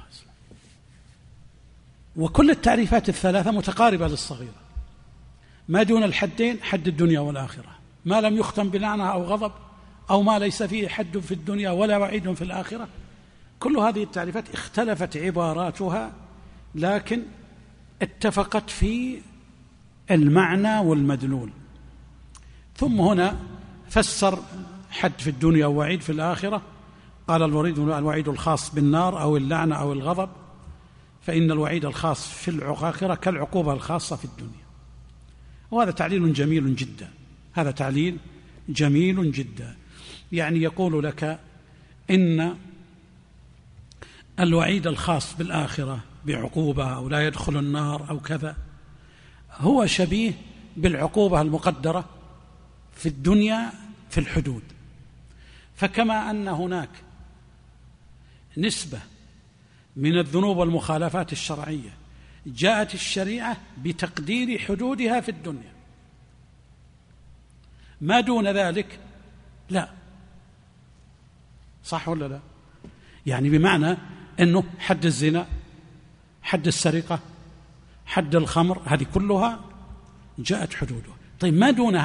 [SPEAKER 2] وكل التعريفات الثلاثة متقاربة للصغيرة، ما دون الحدين حد الدنيا والآخرة، ما لم يختم بلعنة أو غضب، أو ما ليس فيه حد في الدنيا ولا وعيد في الآخرة. كل هذه التعريفات اختلفت عباراتها، لكن اتفقت في المعنى والمدلول. ثم هنا فسر حد في الدنيا ووعيد في الآخرة، قال الوعيد الخاص بالنار أو اللعنة أو الغضب، فإن الوعيد الخاص في الآخرة كالعقوبة الخاصة في الدنيا. وهذا تعليل جميل جدا، هذا تعليل جميل جدا. يعني يقول لك إن الوعيد الخاص بالآخرة بعقوبة أو لا يدخل النار أو كذا هو شبيه بالعقوبة المقدرة في الدنيا في الحدود. فكما أن هناك نسبة من الذنوب والمخالفات الشرعية جاءت الشريعة بتقدير حدودها في الدنيا، ما دون ذلك لا. صح ولا لا؟ يعني بمعنى أنه حد الزنا، حد السرقة، حد الخمر، هذه كلها جاءت حدودها. طيب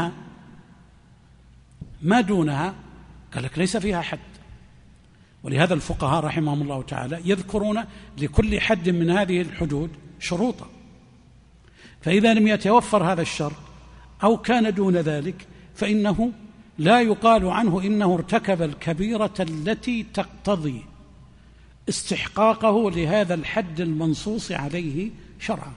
[SPEAKER 2] ما دونها قال لك ليس فيها حد. ولهذا الفقهاء رحمهم الله تعالى يذكرون لكل حد من هذه الحدود شروطا، فإذا لم يتوفر هذا الشرط أو كان دون ذلك فإنه لا يقال عنه إنه ارتكب الكبيرة التي تقتضي استحقاقه لهذا الحد المنصوص عليه شرعا.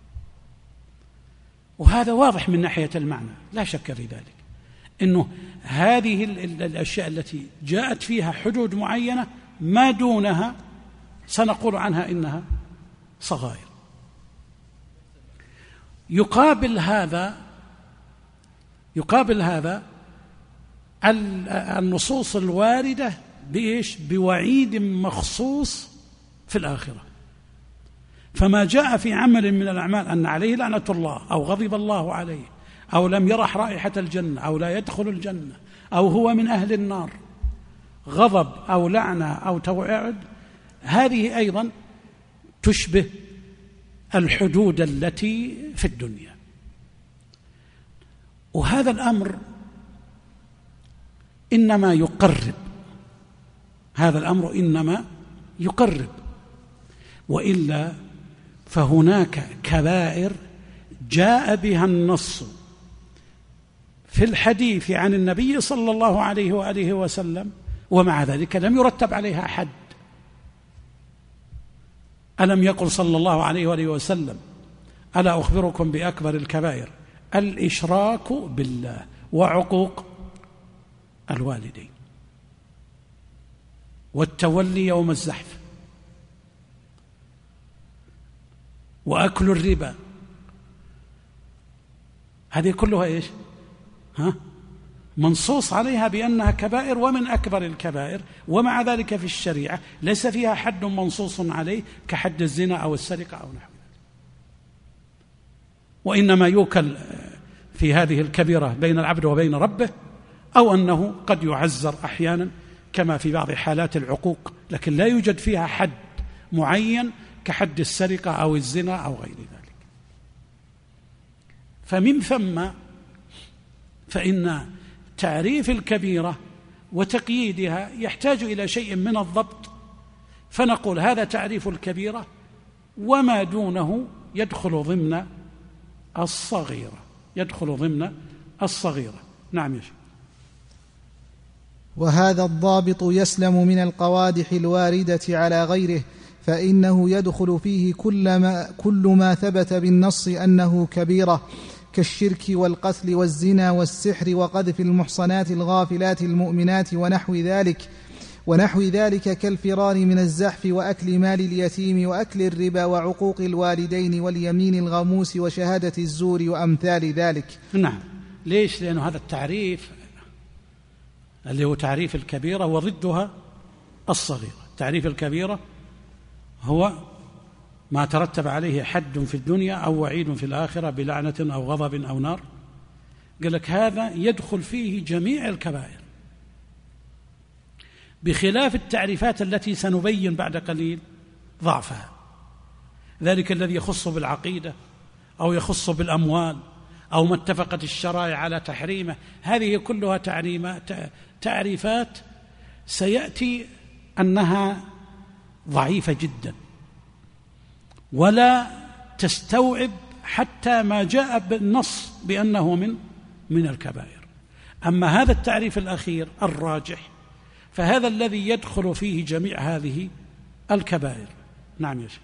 [SPEAKER 2] وهذا واضح من ناحية المعنى، لا شك في ذلك، إنه هذه الأشياء التي جاءت فيها حدود معينة ما دونها سنقول عنها إنها صغائر. يقابل هذا يقابل هذا النصوص الواردة بإيش؟ بوعيد مخصوص في الآخرة. فما جاء في عمل من الأعمال أن عليه لعنة الله أو غضب الله عليه أو لم يرح رائحة الجنة أو لا يدخل الجنة أو هو من أهل النار، غضب أو لعنة أو توعد، هذه أيضا تشبه الحدود التي في الدنيا. وهذا الأمر إنما يقرب، هذا الأمر إنما يقرب، وإلا فهناك كبائر جاء بها النص في الحديث عن النبي صلى الله عليه وآله وسلم ومع ذلك لم يرتب عليها حد. ألم يقل صلى الله عليه وآله وسلم: ألا أخبركم بأكبر الكبائر؟ الإشراك بالله وعقوق الوالدين والتولي يوم الزحف وأكل الربا. هذه كلها إيش؟ منصوص عليها بأنها كبائر ومن أكبر الكبائر، ومع ذلك في الشريعة ليس فيها حد منصوص عليه كحد الزنا أو السرقة أو نحو ذلك، وإنما يوكل في هذه الكبيرة بين العبد وبين ربه، أو أنه قد يعزر أحيانا كما في بعض حالات العقوق، لكن لا يوجد فيها حد معين كحد السرقة أو الزنا أو غير ذلك. فمن ثم فإن تعريف الكبيرة وتقييدها يحتاج إلى شيء من الضبط، فنقول هذا تعريف الكبيرة وما دونه يدخل ضمن الصغيرة، يدخل ضمن الصغيرة. نعم يا شيخ.
[SPEAKER 3] وهذا الضابط يسلم من القوادح الواردة على غيره، فإنه يدخل فيه كل ما ثبت بالنص أنه كبيرة، كالشرك والقتل والزنا والسحر وقذف المحصنات الغافلات المؤمنات ونحو ذلك كالفرار من الزحف وأكل مال اليتيم وأكل الربا وعقوق الوالدين واليمين الغموس وشهادة الزور وأمثال ذلك.
[SPEAKER 2] نعم. ليش؟ لأن هذا التعريف اللي هو تعريف الكبيرة وضدها الصغيرة. تعريف الكبيرة هو ما ترتب عليه حد في الدنيا أو وعيد في الآخرة بلعنة أو غضب أو نار. قال لك هذا يدخل فيه جميع الكبائر، بخلاف التعريفات التي سنبين بعد قليل ضعفها، ذلك الذي يخص بالعقيدة أو يخص بالأموال أو ما اتفقت الشرائع على تحريمه. هذه كلها تعريفات سيأتي أنها ضعيفة جدا ولا تستوعب حتى ما جاء بالنص بأنه من الكبائر. أما هذا التعريف الأخير الراجح فهذا الذي يدخل فيه جميع هذه الكبائر. نعم يا شيخ.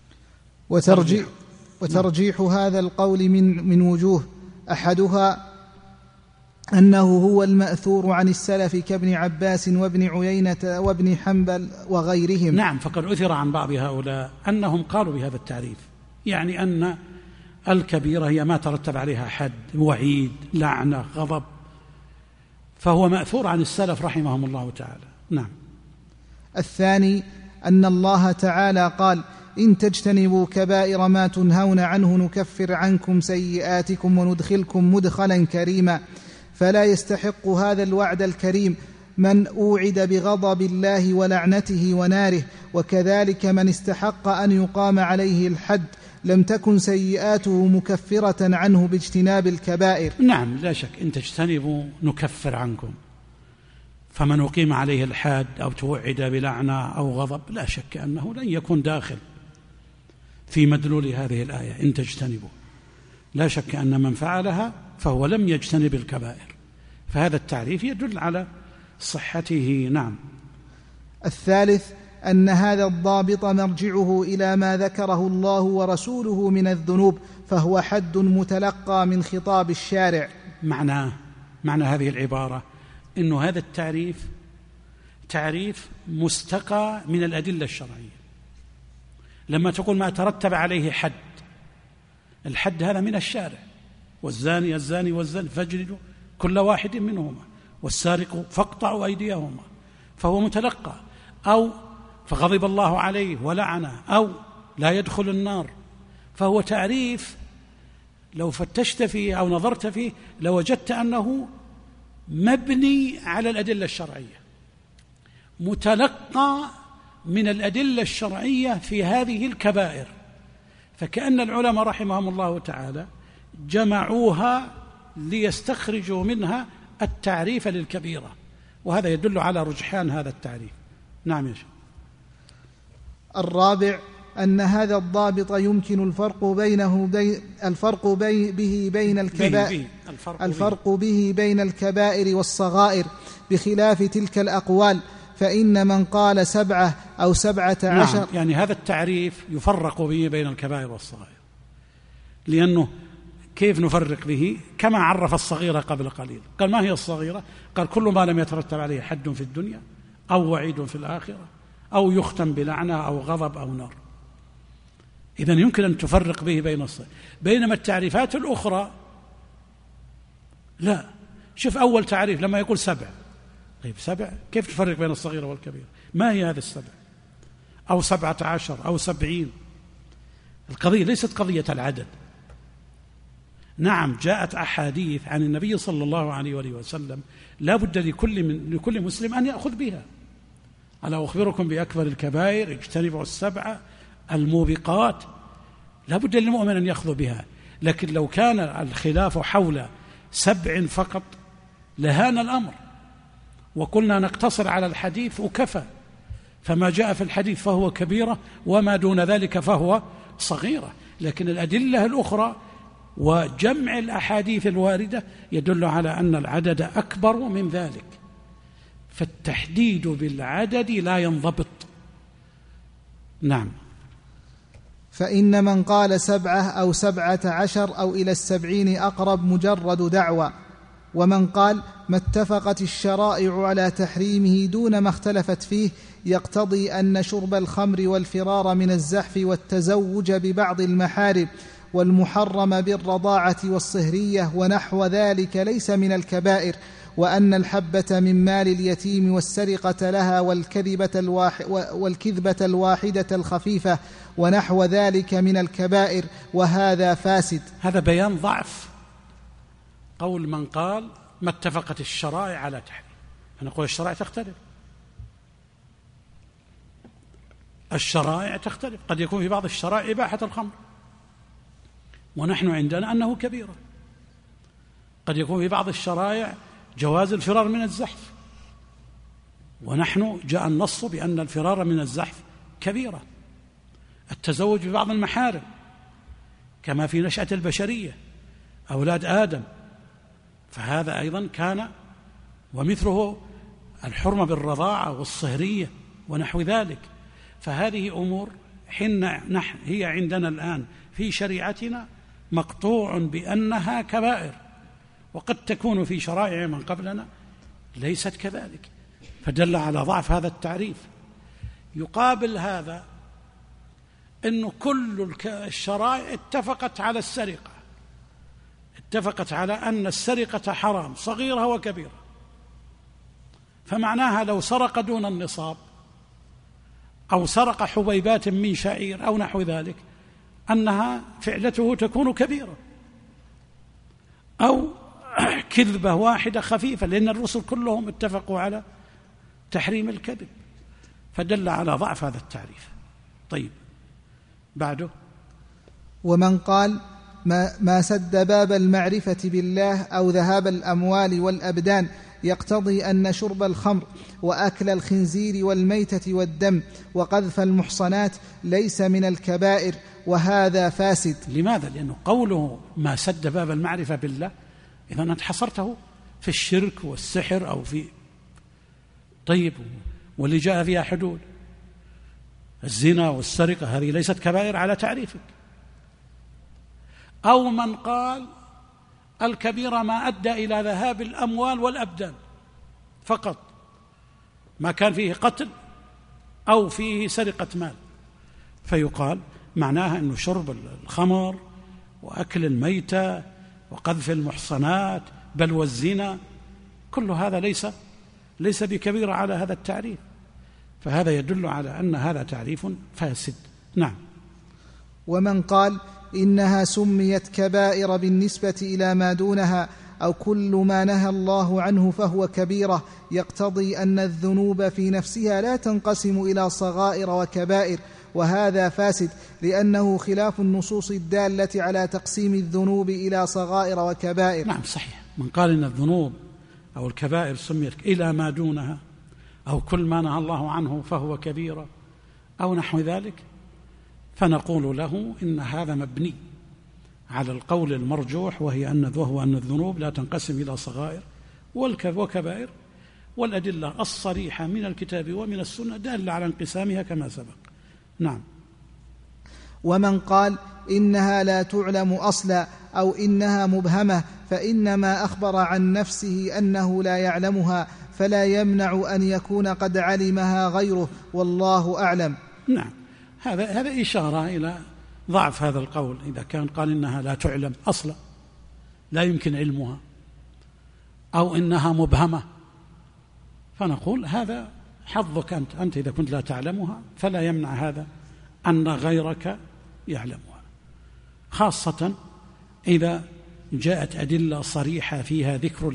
[SPEAKER 3] وترجيح هذا القول من وجوه، أحدها أنه هو المأثور عن السلف كابن عباس وابن عيينة وابن حنبل وغيرهم.
[SPEAKER 2] نعم، فقد أثر عن بعض هؤلاء أنهم قالوا بهذا التعريف، يعني أن الكبيرة هي ما ترتب عليها حد، وعيد، لعنة، غضب، فهو مأثور عن السلف رحمهم الله تعالى. نعم.
[SPEAKER 3] الثاني أن الله تعالى قال: إن تجتنبوا كبائر ما تنهون عنه نكفر عنكم سيئاتكم وندخلكم مدخلا كريما. فلا يستحق هذا الوعد الكريم من أوعد بغضب الله ولعنته وناره، وكذلك من استحق أن يقام عليه الحد لم تكن سيئاته مكفرة عنه باجتناب الكبائر.
[SPEAKER 2] نعم، لا شك، إن تجتنبوا نكفر عنكم، فمن أقيم عليه الحد أو توعد بلعنة أو غضب لا شك أنه لن يكون داخل في مدلول هذه الآية. إن تجتنبوا، لا شك أن من فعلها فهو لم يجتنب الكبائر، فهذا التعريف يدل على صحته. نعم.
[SPEAKER 3] الثالث أن هذا الضابط مرجعه إلى ما ذكره الله ورسوله من الذنوب، فهو حد متلقى من خطاب الشارع.
[SPEAKER 2] معنى هذه العبارة إنه هذا التعريف تعريف مستقى من الأدلة الشرعية. لما تقول ما ترتب عليه حد، الحد هذا من الشارع، والزاني الزاني والزاني فاجلدوا كل واحد منهما، والسارق فاقطعوا أيديهما، فهو متلقى، أو فغضب الله عليه ولعنه، أو لا يدخل النار، فهو تعريف لو فتشت فيه أو نظرت فيه لوجدت أنه مبني على الأدلة الشرعية، متلقى من الأدلة الشرعية في هذه الكبائر. فكأن العلماء رحمهم الله تعالى جمعوها ليستخرجوا منها التعريف للكبيرة، وهذا يدل على رجحان هذا التعريف. نعم يا شيخ.
[SPEAKER 3] الرابع أن هذا الضابط يمكن الفرق به بين الكبائر والصغائر بخلاف تلك الأقوال، فإن من قال 7 أو 17
[SPEAKER 2] نعم، يعني هذا التعريف يفرق به بين الكبائر والصغائر، لأنه كيف نفرق به؟ كما عرف الصغيرة قبل قليل، قال ما هي الصغيرة؟ قال كل ما لم يترتب عليه حد في الدنيا أو وعيد في الآخرة أو يختم بلعنة أو غضب أو نار. إذن يمكن أن تفرق به بين الصغير، بينما التعريفات الأخرى لا. شوف أول تعريف لما يقول 7، طيب 7 كيف تفرق بين الصغيرة والكبيرة؟ ما هي هذه 7 أو 17 أو 70؟ القضية ليست قضية العدد. نعم جاءت أحاديث عن النبي صلى الله عليه وآله وسلم لا بد لكل مسلم أن يأخذ بها. ألا أخبركم بأكبر الكبائر اجتنبوا 7 الموبقات، لا بد للمؤمن أن يأخذ بها. لكن لو كان الخلاف حول 7 فقط لهان الأمر، وقلنا نقتصر على الحديث وكفى، فما جاء في الحديث فهو كبيرة وما دون ذلك فهو صغيرة. لكن الأدلة الأخرى وجمع الأحاديث الواردة يدل على أن العدد أكبر من ذلك، فالتحديد بالعدد لا ينضبط. نعم.
[SPEAKER 3] فإن من قال 7 أو 17 أو إلى 70 أقرب مجرد دعوى. ومن قال ما اتفقت الشرائع على تحريمه دون ما اختلفت فيه يقتضي أن شرب الخمر والفرار من الزحف والتزوج ببعض المحارم والمحرم بالرضاعة والصهرية ونحو ذلك ليس من الكبائر، وأن الحبة من مال اليتيم والسرقة لها والكذبة الواحدة الخفيفة ونحو ذلك من الكبائر، وهذا فاسد.
[SPEAKER 2] هذا بيان ضعف قول من قال ما اتفقت الشرائع على تحريم. أنا أقول الشرائع تختلف، الشرائع تختلف، قد يكون في بعض الشرائع إباحة الخمر ونحن عندنا أنه كبيرة، قد يكون في بعض الشرائع جواز الفرار من الزحف ونحن جاء النص بأن الفرار من الزحف كبيرة، التزوج ببعض المحارم كما في نشأة البشرية أولاد آدم، فهذا أيضا كان، ومثله الحرمة بالرضاعة والصهرية ونحو ذلك. فهذه أمور هي عندنا الآن في شريعتنا مقطوع بأنها كبائر، وقد تكون في شرائع من قبلنا ليست كذلك، فدل على ضعف هذا التعريف. يقابل هذا أن كل الشرائع اتفقت على السرقة، اتفقت على أن السرقة حرام صغيرة وكبيرة، فمعناها لو سرق دون النصاب أو سرق حبيبات من شعير أو نحو ذلك أنها فعلته تكون كبيرة، أو كذبة واحدة خفيفة، لأن الرسل كلهم اتفقوا على تحريم الكذب، فدل على ضعف هذا التعريف. طيب بعده.
[SPEAKER 3] ومن قال ما سد باب المعرفة بالله أو ذهاب الأموال والأبدان يقتضي أن شرب الخمر وأكل الخنزير والميتة والدم وقذف المحصنات ليس من الكبائر، وهذا فاسد.
[SPEAKER 2] لماذا؟ لأنه قوله ما سد باب المعرفة بالله، إذا أنت حصرته في الشرك والسحر أو في طيب، واللي جاء فيها حدود الزنا والسرقة هذه ليست كبائر على تعريفك. أو من قال الكبيرة ما أدى إلى ذهاب الأموال والأبدان فقط، ما كان فيه قتل أو فيه سرقة مال، فيقال معناها أنه شرب الخمر وأكل الميتة وقذف المحصنات بل والزنا، كل هذا ليس بكبيرة على هذا التعريف، فهذا يدل على أن هذا تعريف فاسد. نعم.
[SPEAKER 3] ومن قال إنها سميت كبائر بالنسبة إلى ما دونها أو كل ما نهى الله عنه فهو كبيرة، يقتضي أن الذنوب في نفسها لا تنقسم إلى صغائر وكبائر، وهذا فاسد لأنه خلاف النصوص الدالة على تقسيم الذنوب إلى صغائر وكبائر.
[SPEAKER 2] نعم صحيح. من قال إن الذنوب أو الكبائر سميت إلى ما دونها أو كل ما نهى الله عنه فهو كبيرة أو نحو ذلك، فنقول له إن هذا مبني على القول المرجوح، وهو أن الذنوب لا تنقسم إلى صغائر وكبائر، والأدلة الصريحة من الكتاب ومن السنة دالة على انقسامها كما سبق. نعم.
[SPEAKER 3] ومن قال إنها لا تعلم أصلا أو إنها مبهمة فإنما أخبر عن نفسه أنه لا يعلمها، فلا يمنع أن يكون قد علمها غيره، والله أعلم.
[SPEAKER 2] نعم، هذا إشارة إلى ضعف هذا القول. إذا كان قال إنها لا تعلم أصلا، لا يمكن علمها، أو إنها مبهمة، فنقول هذا حظك أنت إذا كنت لا تعلمها، فلا يمنع هذا أن غيرك يعلمها، خاصة إذا جاءت أدلة صريحة فيها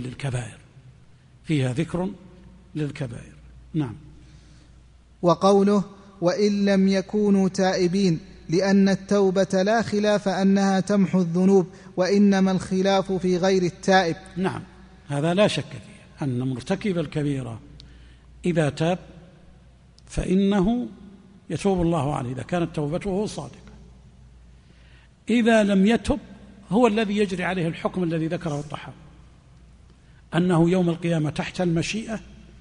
[SPEAKER 2] ذكر للكبائر. نعم.
[SPEAKER 3] وقوله وإن لم يكونوا تائبين، لأن التوبة لا خلاف أنها تمحو الذنوب، وإنما الخلاف في غير التائب.
[SPEAKER 2] نعم، هذا لا شك فيه، أن مرتكب الكبيرة إذا تاب فإنه يتوب الله عليه إذا كانت توبته صادقة. إذا لم يتب هو الذي يجري عليه الحكم الذي ذكره الطحاوي، أنه يوم القيامة تحت المشيئة،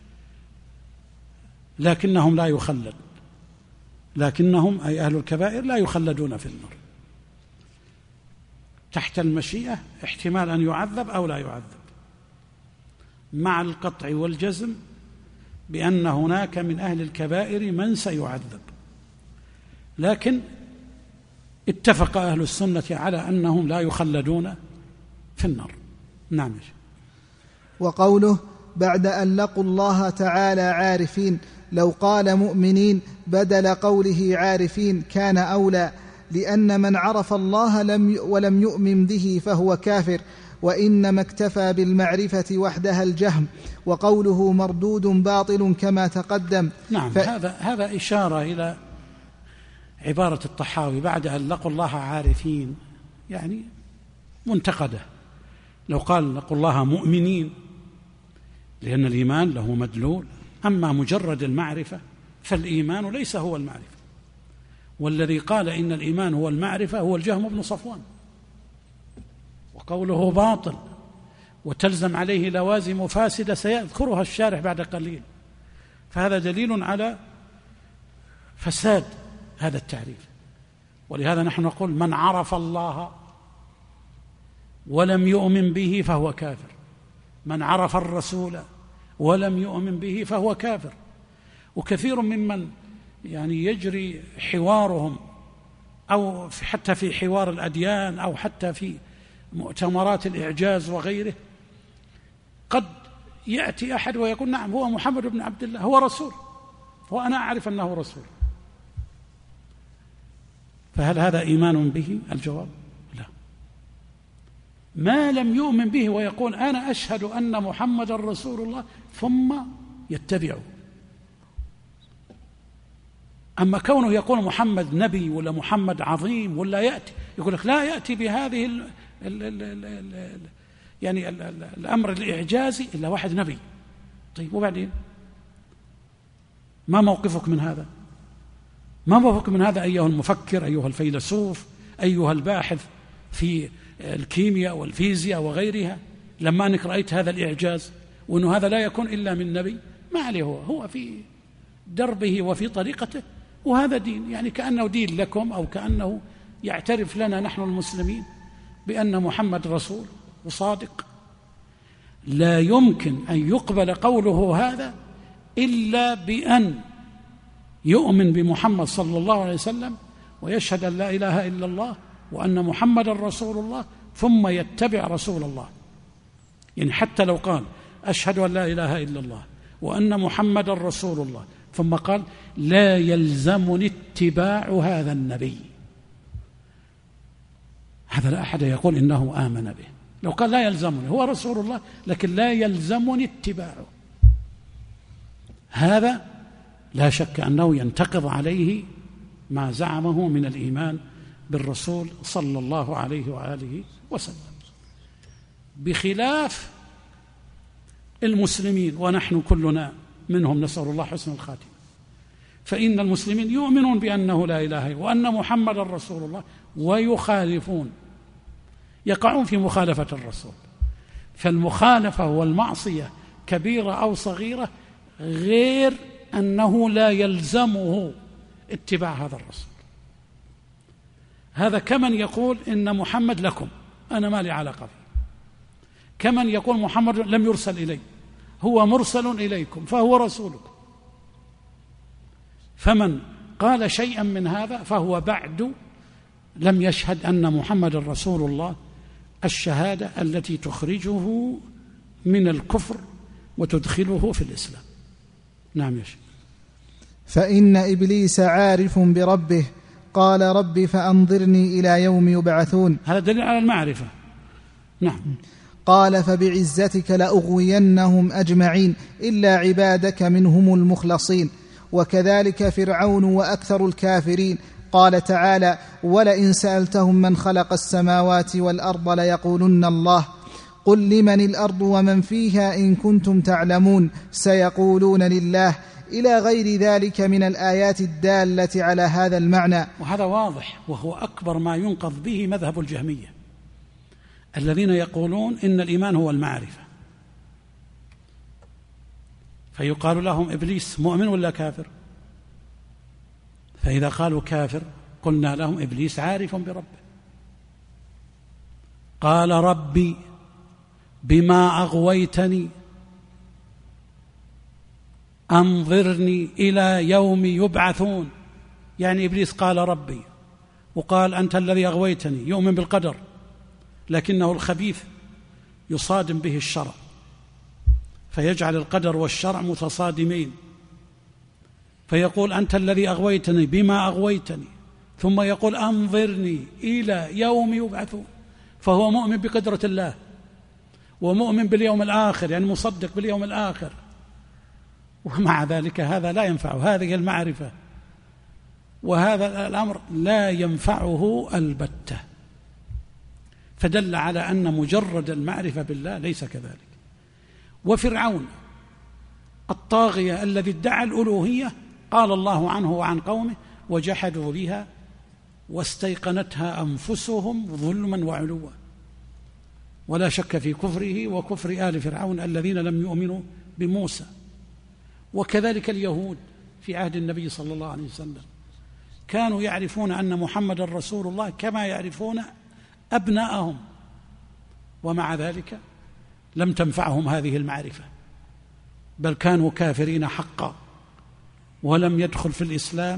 [SPEAKER 2] لكنهم لا يخلد، لكنهم أي أهل الكبائر لا يخلدون في النار. تحت المشيئة احتمال أن يعذب أو لا يعذب، مع القطع والجزم بأن هناك من أهل الكبائر من سيعذب، لكن اتفق أهل السنة على أنهم لا يخلدون في النار. نعم.
[SPEAKER 3] وقوله بعد أن لقوا الله تعالى عارفين، لو قال مؤمنين بدل قوله عارفين كان أولى، لأن من عرف الله ولم يؤمن به فهو كافر، وإنما اكتفى بالمعرفة وحدها الجهم، وقوله مردود باطل كما تقدم.
[SPEAKER 2] نعم. هذا إشارة إلى عبارة الطحاوي بعد أن لقوا الله عارفين، يعني منتقدة. لو قال لقوا الله مؤمنين، لأن الإيمان له مدلول، أما مجرد المعرفة فالإيمان ليس هو المعرفة، والذي قال إن الإيمان هو المعرفة هو الجهم بن صفوان، وقوله باطل وتلزم عليه لوازم فاسدة سيذكرها الشارح بعد قليل، فهذا دليل على فساد هذا التعريف. ولهذا نحن نقول من عرف الله ولم يؤمن به فهو كافر، من عرف الرسول ولم يؤمن به فهو كافر. وكثير ممن يعني يجري حوارهم أو حتى في حوار الأديان أو حتى في مؤتمرات الإعجاز وغيره، قد يأتي أحد ويقول نعم هو محمد بن عبد الله هو رسول، وأنا أعرف أنه رسول، فهل هذا إيمان به؟ الجواب لا. ما لم يؤمن به ويقول أنا أشهد أن محمد رسول الله ثم يتبعه. أما كونه يقول محمد نبي ولا محمد عظيم ولا يأتي، يقول لك لا يأتي بهذه يعني الأمر الإعجازي إلا واحد نبي. طيب وبعدين ما موقفك من هذا؟ ما موقفك من هذا أيها المفكر، أيها الفيلسوف، أيها الباحث في الكيمياء والفيزياء وغيرها، لما أنك رأيت هذا الإعجاز وأنه هذا لا يكون إلا من نبي؟ ما عليه، هو في دربه وفي طريقته، وهذا دين، يعني كأنه دين لكم، أو كأنه يعترف لنا نحن المسلمين بأن محمد رسول وصادق. لا يمكن أن يقبل قوله هذا إلا بأن يؤمن بمحمد صلى الله عليه وسلم ويشهد أن لا إله إلا الله وأن محمد رسول الله، ثم يتبع رسول الله. يعني حتى لو قال أشهد أن لا إله إلا الله وأن محمد رسول الله ثم قال لا يلزمني اتباع هذا النبي، هذا لا أحد يقول إنه آمن به. لو قال لا يلزمني، هو رسول الله لكن لا يلزمني اتباعه، هذا لا شك أنه ينتقض عليه ما زعمه من الإيمان بالرسول صلى الله عليه وآله وسلم. بخلاف المسلمين، ونحن كلنا منهم نسأل الله حسن الخاتمة، فإن المسلمين يؤمنون بأنه لا إله إلا الله وأن محمد رسول الله، ويخالفون، يقعون في مخالفة الرسول. فالمخالفة والمعصية كبيرة أو صغيرة، غير أنه لا يلزمه اتباع هذا الرسول. هذا كمن يقول إن محمد لكم أنا ما لي علاقة فيه، كمن يقول محمد لم يرسل إلي، هو مرسل إليكم فهو رسولكم. فمن قال شيئا من هذا فهو بعد لم يشهد أن محمد رسول الله الشهادة التي تخرجه من الكفر وتدخله في الإسلام. نعم يا شيخ.
[SPEAKER 3] فإن إبليس عارف بربه قال رب فأنظرني إلى يوم يبعثون،
[SPEAKER 2] هذا دليل على المعرفة. نعم.
[SPEAKER 3] قال فبعزتك لأغوينهم أجمعين إلا عبادك منهم المخلصين. وكذلك فرعون وأكثر الكافرين. قال تعالى ولئن سألتهم من خلق السماوات والأرض ليقولن الله قل لمن الأرض ومن فيها إن كنتم تعلمون سيقولون لله، إلى غير ذلك من الآيات الدالة على هذا المعنى.
[SPEAKER 2] وهذا واضح، وهو أكبر ما ينقض به مذهب الجهمية الذين يقولون إن الإيمان هو المعرفة، فيقال لهم إبليس مؤمن ولا كافر؟ فإذا قالوا كافر قلنا لهم إبليس عارف بربه. قال ربي بما أغويتني أنظرني إلى يوم يبعثون، يعني إبليس قال ربي وقال أنت الذي أغويتني، يؤمن بالقدر لكنه الخبيث يصادم به الشرع، فيجعل القدر والشرع متصادمين، فيقول أنت الذي أغويتني بما أغويتني، ثم يقول أنظرني إلى يوم يبعثون، فهو مؤمن بقدرة الله ومؤمن باليوم الآخر، يعني مصدق باليوم الآخر، ومع ذلك هذا لا ينفعه هذه المعرفة، وهذا الأمر لا ينفعه البتة، فدل على أن مجرد المعرفة بالله ليس كذلك. وفرعون الطاغية الذي ادعى الألوهية قال الله عنه وعن قومه وجحدوا بها واستيقنتها أنفسهم ظلما وعلوا، ولا شك في كفره وكفر آل فرعون الذين لم يؤمنوا بموسى. وكذلك اليهود في عهد النبي صلى الله عليه وسلم كانوا يعرفون أن محمد رسول الله كما يعرفون أبناءهم، ومع ذلك لم تنفعهم هذه المعرفة، بل كانوا كافرين حقا، ولم يدخل في الإسلام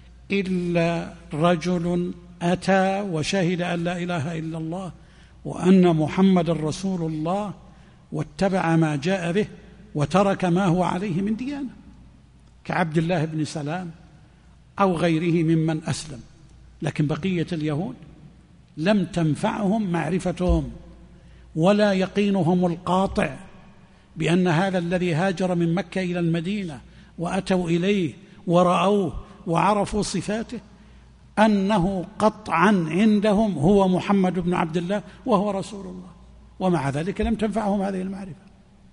[SPEAKER 2] إلا رجل أتى وشهد أن لا إله إلا الله وأن محمد رسول الله واتبع ما جاء به وترك ما هو عليه من ديانة، كعبد الله بن سلام أو غيره ممن أسلم. لكن بقية اليهود لم تنفعهم معرفتهم ولا يقينهم القاطع بأن هذا الذي هاجر من مكة إلى المدينة وأتوا إليه ورأوه وعرفوا صفاته أنه قطعا عندهم هو محمد بن عبد الله وهو رسول الله، ومع ذلك لم تنفعهم هذه المعرفة.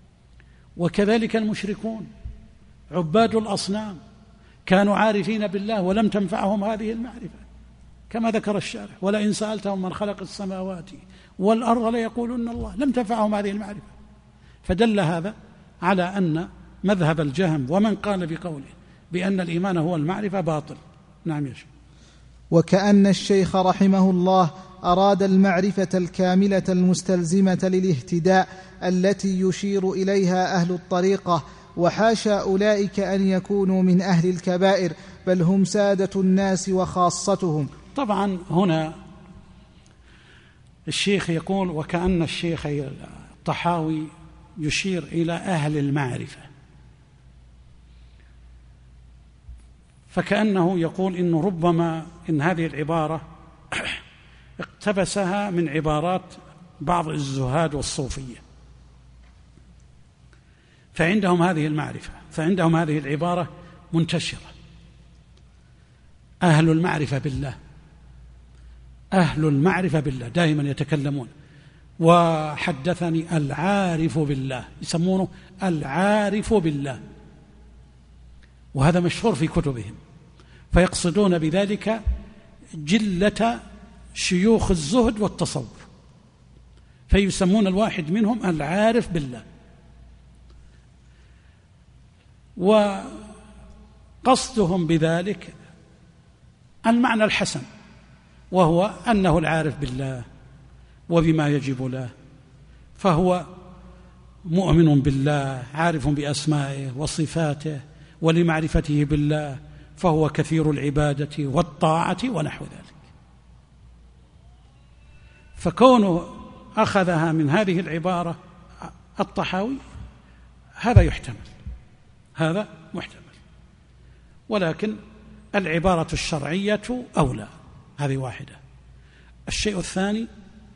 [SPEAKER 2] وكذلك المشركون عباد الأصنام كانوا عارفين بالله ولم تنفعهم هذه المعرفة، كما ذكر الشارح ولئن سألتهم من خلق السماوات والأرض ليقولن الله، لم تنفعهم هذه المعرفة. فدل هذا على أن مذهب الجهم ومن قال بقوله بأن الإيمان هو المعرفة باطل. نعم يا شيخ.
[SPEAKER 3] وكأن الشيخ رحمه الله أراد المعرفة الكاملة المستلزمة للاهتداء التي يشير إليها أهل الطريقة، وحاشا أولئك أن يكونوا من أهل الكبائر، بل هم سادة الناس وخاصتهم.
[SPEAKER 2] طبعا هنا الشيخ يقول وكأن الشيخ الطحاوي يشير إلى أهل المعرفة، فكأنه يقول إنه ربما إن هذه العبارة اقتبسها من عبارات بعض الزهاد والصوفية، فعندهم هذه المعرفة، فعندهم هذه العبارة منتشرة: أهل المعرفة بالله، أهل المعرفة بالله دائما يتكلمون. وحدثني العارف بالله، يسمونه العارف بالله، وهذا مشهور في كتبهم، فيقصدون بذلك جلة شيوخ الزهد والتصوف، فيسمون الواحد منهم العارف بالله. وقصدهم بذلك المعنى الحسن، وهو أنه العارف بالله وبما يجب له، فهو مؤمن بالله، عارف بأسمائه وصفاته، ولمعرفته بالله فهو كثير العبادة والطاعة ونحو ذلك. فكونه أخذها من هذه العبارة الطحاوي هذا يحتمل، هذا محتمل، ولكن العبارة الشرعية أولى. هذه واحدة. الشيء الثاني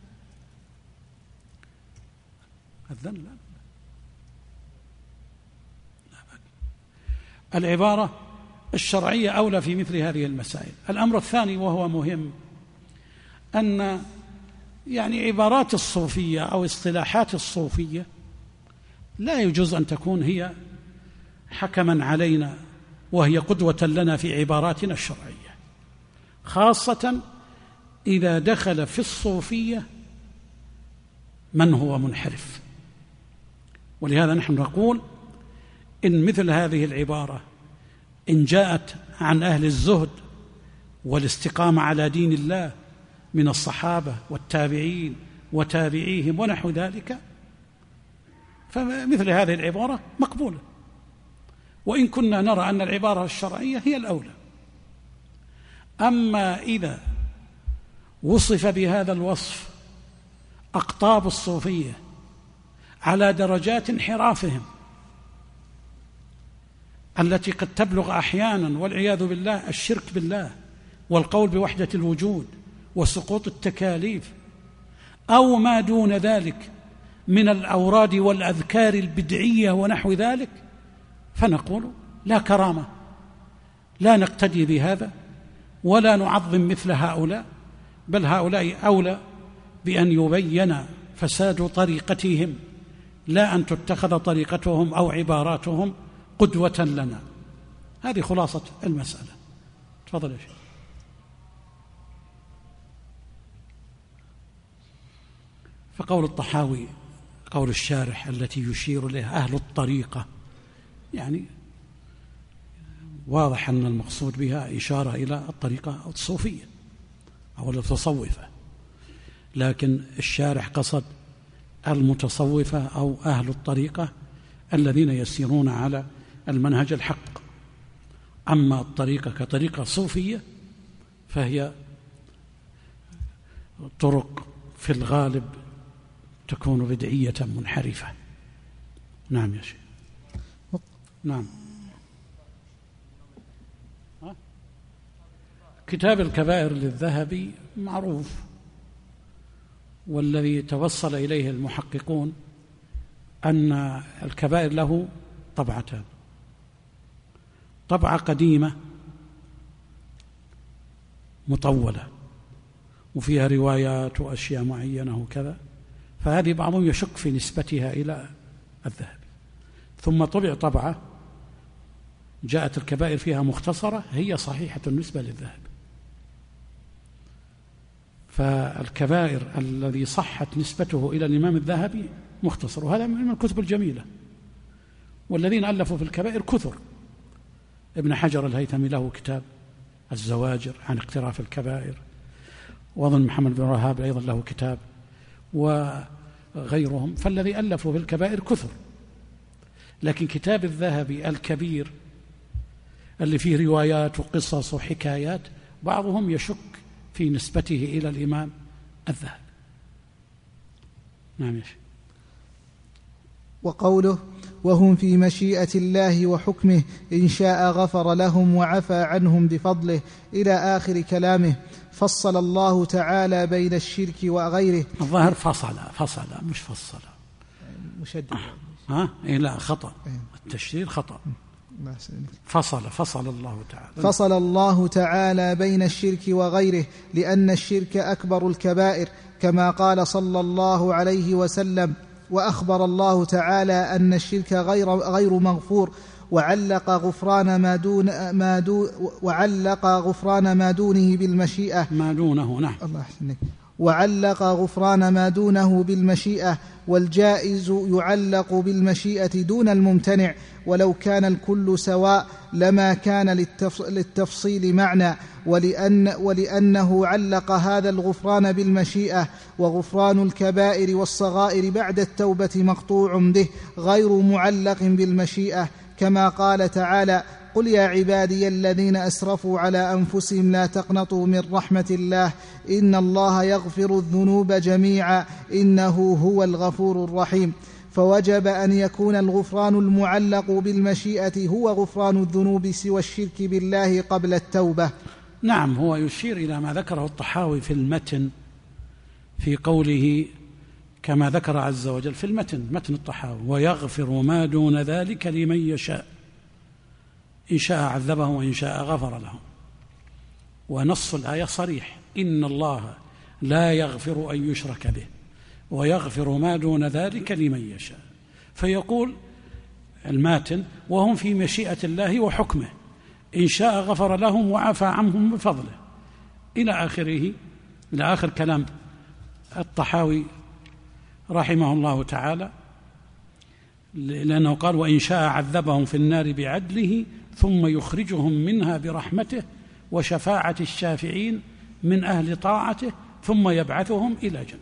[SPEAKER 2] العبارة الشرعية أولى في مثل هذه المسائل. الأمر الثاني وهو مهم، أن عبارات الصوفية أو اصطلاحات الصوفية لا يجوز أن تكون هي حكما علينا وهي قدوة لنا في عباراتنا الشرعية، خاصة إذا دخل في الصوفية من هو منحرف. ولهذا نحن نقول إن مثل هذه العبارة إن جاءت عن أهل الزهد والاستقامة على دين الله من الصحابة والتابعين وتابعيهم ونحو ذلك، فمثل هذه العبارة مقبولة، وإن كنا نرى أن العبارة الشرعية هي الأولى. أما إذا وصف بهذا الوصف أقطاب الصوفية على درجات انحرافهم التي قد تبلغ أحيانا والعياذ بالله الشرك بالله والقول بوحدة الوجود وسقوط التكاليف، أو ما دون ذلك من الأوراد والأذكار البدعية ونحو ذلك، فنقول لا كرامة، لا نقتدي بهذا ولا نعظم مثل هؤلاء، بل هؤلاء أولى بأن يبين فساد طريقتهم، لا أن تتخذ طريقتهم أو عباراتهم قدوة لنا. هذه خلاصة المسألة. تفضل يا شيخ. فقول الطحاوي قول الشارح التي يشير إليها أهل الطريقة، واضح أن المقصود بها إشارة إلى الطريقة الصوفية أو المتصوفة، لكن الشارح قصد المتصوفة أو أهل الطريقة الذين يسيرون على المنهج الحق. أما الطريقة كطريقة صوفية فهي طرق في الغالب تكون بدعية منحرفة. نعم يا شيخ. نعم. كتاب الكبائر للذهبي معروف، والذي توصل إليه المحققون أن الكبائر له طبعتان: طبعة قديمة مطولة وفيها روايات وأشياء معينة وكذا، فهذه بعضهم يشك في نسبتها إلى الذهبي. ثم طبع طبعة جاءت الكبائر فيها مختصرة هي صحيحة النسبة للذهبي. فالكبائر الذي صحت نسبته إلى الإمام الذهبي مختصر، وهذا من الكتب الجميلة. والذين ألفوا في الكبائر كثر. ابن حجر الهيثمي له كتاب الزواجر عن اقتراف الكبائر، وأظن محمد بن وهاب أيضا له كتاب، وغيرهم. فالذي ألفوا في الكبائر كثر، لكن كتاب الذهبي الكبير اللي فيه روايات وقصص وحكايات بعضهم يشك في نسبته إلى الإمام الذهبي. نعم يا شيخ.
[SPEAKER 3] وقوله وهم في مشيئة الله وحكمه إن شاء غفر لهم وعفى عنهم بفضله إلى آخر كلامه. فصل الله تعالى بين الشرك وغيره.
[SPEAKER 2] الظاهر فصل مش فصل
[SPEAKER 3] مشدد.
[SPEAKER 2] لا خطأ، التشديد خطأ. فصل الله تعالى.
[SPEAKER 3] فصل الله تعالى بين الشرك وغيره لأن الشرك أكبر الكبائر كما قال صلى الله عليه وسلم. وأخبر الله تعالى أن الشرك غير مغفور وعلق غفران ما دونه بالمشيئة.
[SPEAKER 2] ما دونه، نعم.
[SPEAKER 3] الله يحسنك. وعلق غفران ما دونه بالمشيئة، والجائز يعلق بالمشيئة دون الممتنع، ولو كان الكل سواء لما كان للتفصيل معنى، ولأنه علق هذا الغفران بالمشيئة، وغفران الكبائر والصغائر بعد التوبة مقطوع به غير معلق بالمشيئة، كما قال تعالى قل يا عبادي الذين أسرفوا على أنفسهم لا تقنطوا من رحمة الله إن الله يغفر الذنوب جميعا إنه هو الغفور الرحيم. فوجب أن يكون الغفران المعلق بالمشيئة هو غفران الذنوب سوى الشرك بالله قبل التوبة.
[SPEAKER 2] نعم، هو يشير إلى ما ذكره الطحاوي في المتن في قوله كما ذكر عز وجل في متن الطحاوي ويغفر ما دون ذلك لمن يشاء إن شاء عذبه وإن شاء غفر له. ونص الآية صريح إن الله لا يغفر أن يشرك به ويغفر ما دون ذلك لمن يشاء. فيقول الماتن وهم في مشيئة الله وحكمه إن شاء غفر لهم وعفى عنهم بفضله إلى آخره، إلى آخر كلام الطحاوي رحمه الله تعالى، لأنه قال وإن شاء عذبهم في النار بعدله ثم يخرجهم منها برحمته وشفاعة الشافعين من أهل طاعته ثم يبعثهم إلى جنته.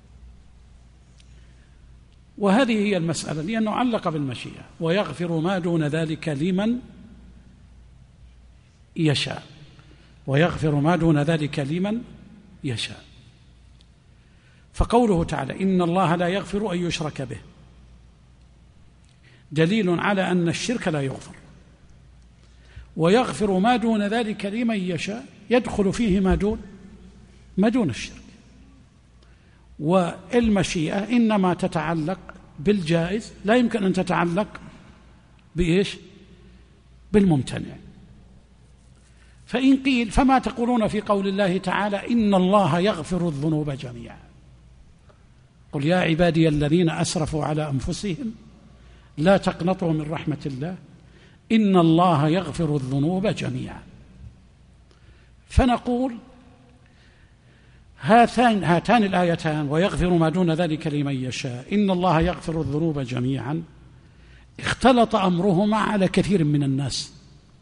[SPEAKER 2] وهذه هي المسألة، لأنه علق بالمشيئة ويغفر ما دون ذلك لمن يشاء، ويغفر ما دون ذلك لمن يشاء. فقوله تعالى إن الله لا يغفر أن يشرك به دليل على أن الشرك لا يغفر، ويغفر ما دون ذلك لمن يشاء يدخل فيه ما دون الشرك. والمشيئة إنما تتعلق بالجائز، لا يمكن أن تتعلق بإيش؟ بالممتنع. فإن قيل فما تقولون في قول الله تعالى إن الله يغفر الذنوب جميعا؟ قل يا عبادي الذين أسرفوا على أنفسهم لا تقنطوا من رحمة الله إن الله يغفر الذنوب جميعا. فنقول هاتان الآيتان ويغفر ما دون ذلك لمن يشاء إن الله يغفر الذنوب جميعا اختلط أمرهما على كثير من الناس،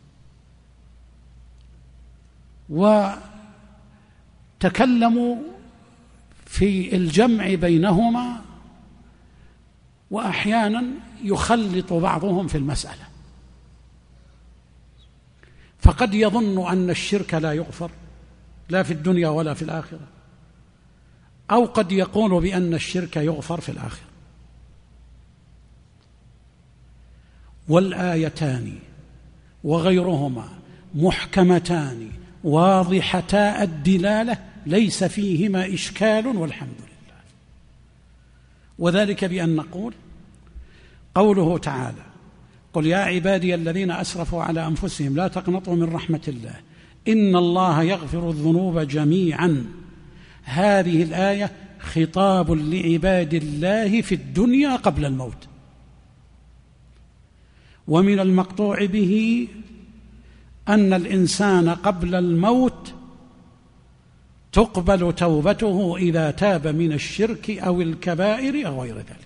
[SPEAKER 2] وتكلموا في الجمع بينهما، وأحيانا يخلط بعضهم في المسألة، فقد يظن أن الشرك لا يغفر لا في الدنيا ولا في الآخرة، أو قد يقول بأن الشرك يغفر في الآخرة. والآيتان وغيرهما محكمتان واضحتا الدلالة ليس فيهما إشكال والحمد لله. وذلك بأن نقول قوله تعالى قل يا عبادي الذين أسرفوا على أنفسهم لا تقنطوا من رحمة الله إن الله يغفر الذنوب جميعا، هذه الآية خطاب لعباد الله في الدنيا قبل الموت، ومن المقطوع به أن الإنسان قبل الموت تقبل توبته إذا تاب من الشرك أو الكبائر أو غير ذلك.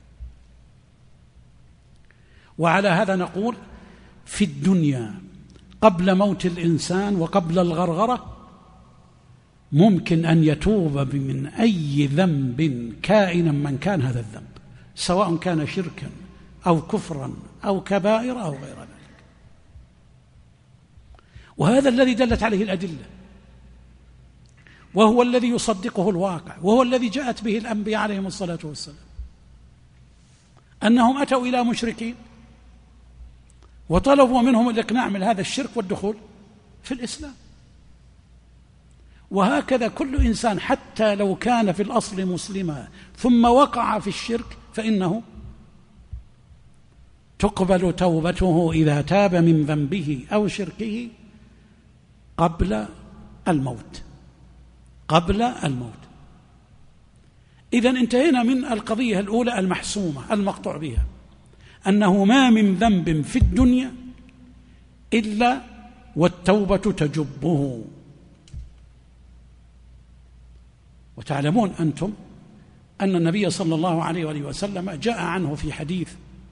[SPEAKER 2] وعلى هذا نقول في الدنيا قبل موت الإنسان وقبل الغرغرة ممكن أن يتوب من أي ذنب كائنا من كان هذا الذنب، سواء كان شركا أو كفرا أو كبائر أو غير ذلك. وهذا الذي دلت عليه الأدلة، وهو الذي يصدقه الواقع، وهو الذي جاءت به الأنبياء عليهم الصلاة والسلام. أنهم أتوا إلى مشركين وطلبوا منهم الإقناع من هذا الشرك والدخول في الإسلام. وهكذا كل إنسان حتى لو كان في الأصل مسلما ثم وقع في الشرك فإنه تقبل توبته إذا تاب من ذنبه أو شركه قبل الموت. إذن انتهينا من القضية الأولى المحسومة المقطوع بها، أنه ما من ذنب في الدنيا إلا والتوبة تجبه. وتعلمون أنتم أن النبي صلى الله عليه وآله وسلم جاء عنه في حديث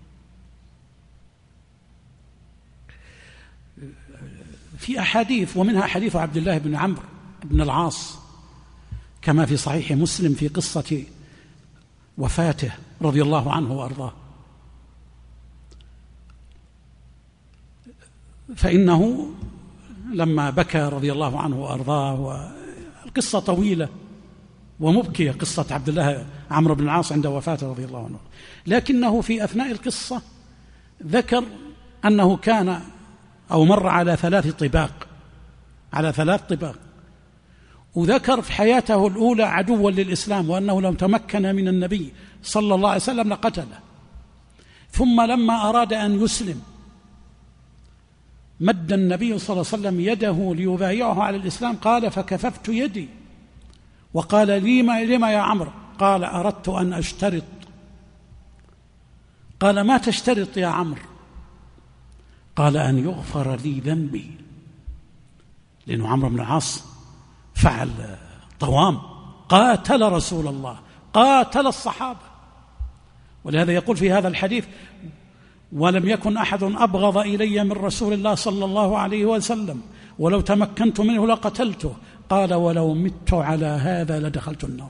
[SPEAKER 2] في أحاديث، ومنها حديث عبد الله بن عمرو بن العاص كما في صحيح مسلم في قصة وفاته رضي الله عنه وأرضاه، فإنه لما بكى رضي الله عنه وأرضاه، والقصة طويلة ومبكية قصة عبد الله عمرو بن العاص عند وفاته رضي الله عنه، لكنه في أثناء القصة ذكر أنه كان أو مر على ثلاث طباق، وذكر في حياته الأولى عدوا للإسلام وأنه لو تمكن من النبي صلى الله عليه وسلم لقتله، ثم لما أراد أن يسلم مد النبي صلى الله عليه وسلم يده ليبايعه على الإسلام، قال فكففت يدي وقال لما يا عمرو؟ قال أردت أن أشترط. قال ما تشترط يا عمرو؟ قال أن يغفر لي ذنبي، لأنه عمرو بن العاص فعل طوام، قاتل رسول الله، قاتل الصحابة، ولهذا يقول في هذا الحديث ولم يكن أحد أبغض إلي من رسول الله صلى الله عليه وسلم ولو تمكنت منه لقتلته، قال ولو مت على هذا لدخلت النار.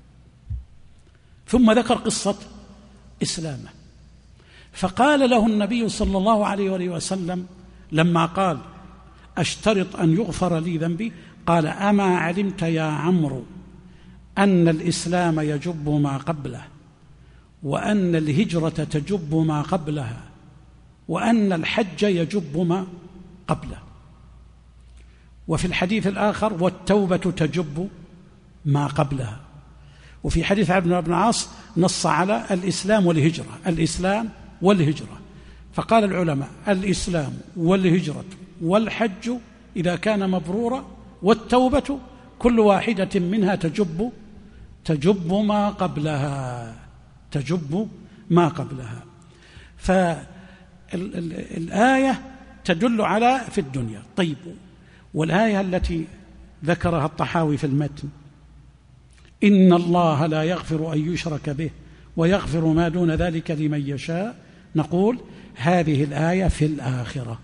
[SPEAKER 2] ثم ذكر قصة إسلامه، فقال له النبي صلى الله عليه وسلم لما قال أشترط أن يغفر لي ذنبي، قال أما علمت يا عمرو أن الإسلام يجب ما قبله، وأن الهجرة تجب ما قبلها، وأن الحج يجب ما قبله. وفي الحديث الآخر والتوبة تجب ما قبلها. وفي حديث عبد الله بن العاص نص على الإسلام والهجرة، فقال العلماء الإسلام والهجرة والحج إذا كان مبرورا، والتوبة كل واحدة منها تجب ما قبلها. فالآية تدل على في الدنيا. طيب، والآية التي ذكرها الطحاوي في المتن إن الله لا يغفر أن يشرك به ويغفر ما دون ذلك لمن يشاء، نقول هذه الآية في الآخرة،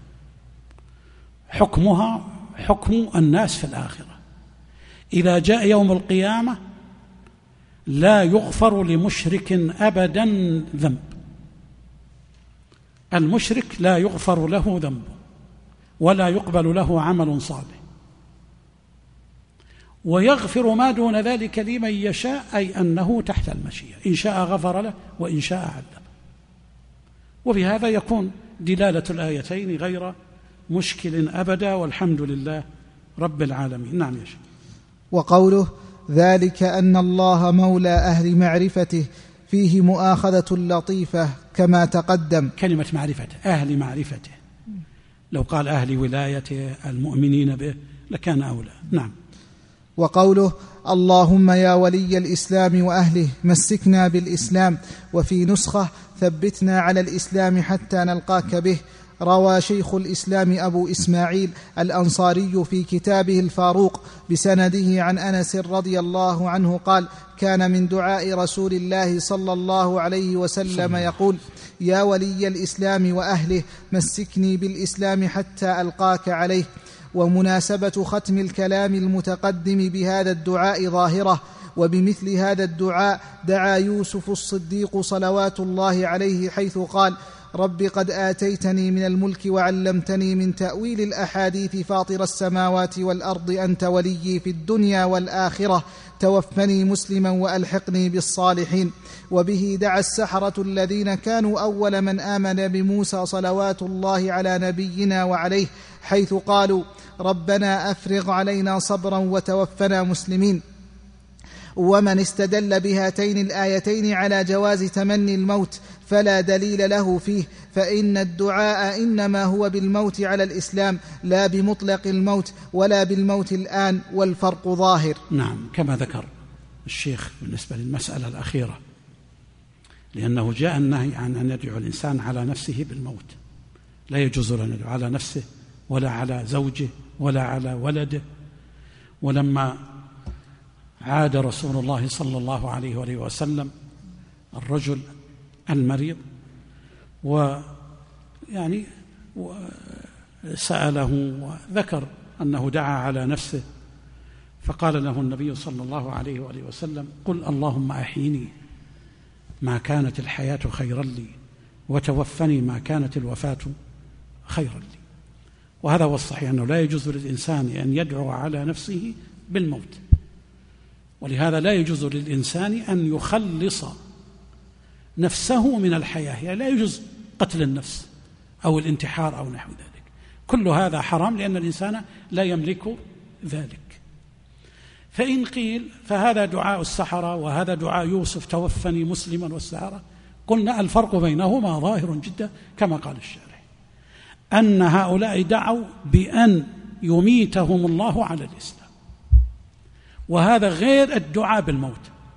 [SPEAKER 2] حكمها حكم الناس في الآخرة. إذا جاء يوم القيامة لا يغفر لمشرك أبدا ذنب، المشرك لا يغفر له ذنب ولا يقبل له عمل صالح، ويغفر ما دون ذلك لمن يشاء، أي أنه تحت المشيئة، إن شاء غفر له وإن شاء عذب. وبهذا يكون دلالة الآيتين غير مشكل أبدا، والحمد لله رب العالمين. نعم يا شيخ.
[SPEAKER 3] وقوله ذلك أن الله مولى أهل معرفته فيه مؤاخذة لطيفة كما تقدم.
[SPEAKER 2] كلمة معرفته، أهل معرفته، لو قال أهل ولايته المؤمنين به لكان أولى. نعم.
[SPEAKER 3] وقوله اللهم يا ولي الإسلام وأهله مسكنا بالإسلام، وفي نسخة ثبتنا على الإسلام حتى نلقاك به. روى شيخ الإسلام أبو إسماعيل الأنصاري في كتابه الفاروق بسنده عن أنس رضي الله عنه قال كان من دعاء رسول الله صلى الله عليه وسلم يقول يا ولي الإسلام وأهله مسكني بالإسلام حتى ألقاك عليه. ومناسبة ختم الكلام المتقدم بهذا الدعاء ظاهرة، وبمثل هذا الدعاء دعا يوسف الصديق صلوات الله عليه حيث قال رب قد آتيتني من الملك وعلمتني من تأويل الأحاديث فاطر السماوات والأرض أنت وليي في الدنيا والآخرة توفني مسلما وألحقني بالصالحين. وبه دعا السحرة الذين كانوا أول من آمن بموسى صلوات الله على نبينا وعليه، حيث قالوا ربنا أفرغ علينا صبرا وتوفنا مسلمين. ومن استدل بهاتين الآيتين على جواز تمني الموت فلا دليل له فيه، فإن الدعاء إنما هو بالموت على الإسلام لا بمطلق الموت ولا بالموت الآن، والفرق ظاهر.
[SPEAKER 2] نعم، كما ذكر الشيخ بالنسبة للمسألة الأخيرة، لأنه جاء النهي عن أن يدعو الإنسان على نفسه بالموت، لا يجوز له أن يدعو على نفسه ولا على زوجه ولا على ولده. ولما عاد رسول الله صلى الله عليه وآله وسلم الرجل المريض سأله وذكر أنه دعا على نفسه، فقال له النبي صلى الله عليه وآله وسلم قل اللهم أحيني ما كانت الحياة خيرا لي وتوفني ما كانت الوفاة خيرا لي. وهذا هو الصحيح، أنه لا يجوز للإنسان أن يدعو على نفسه بالموت، ولهذا لا يجوز للإنسان أن يخلص نفسه من الحياة، يعني لا يجوز قتل النفس أو الانتحار أو نحو ذلك، كل هذا حرام لأن الإنسان لا يملك ذلك. فإن قيل فهذا دعاء السحرة وهذا دعاء يوسف توفني مسلما والسحرة، قلنا الفرق بينهما ظاهر جدا كما قال الشارح، أن هؤلاء دعوا بأن يميتهم الله على الإسلام، وهذا غير الدعاء بالموت.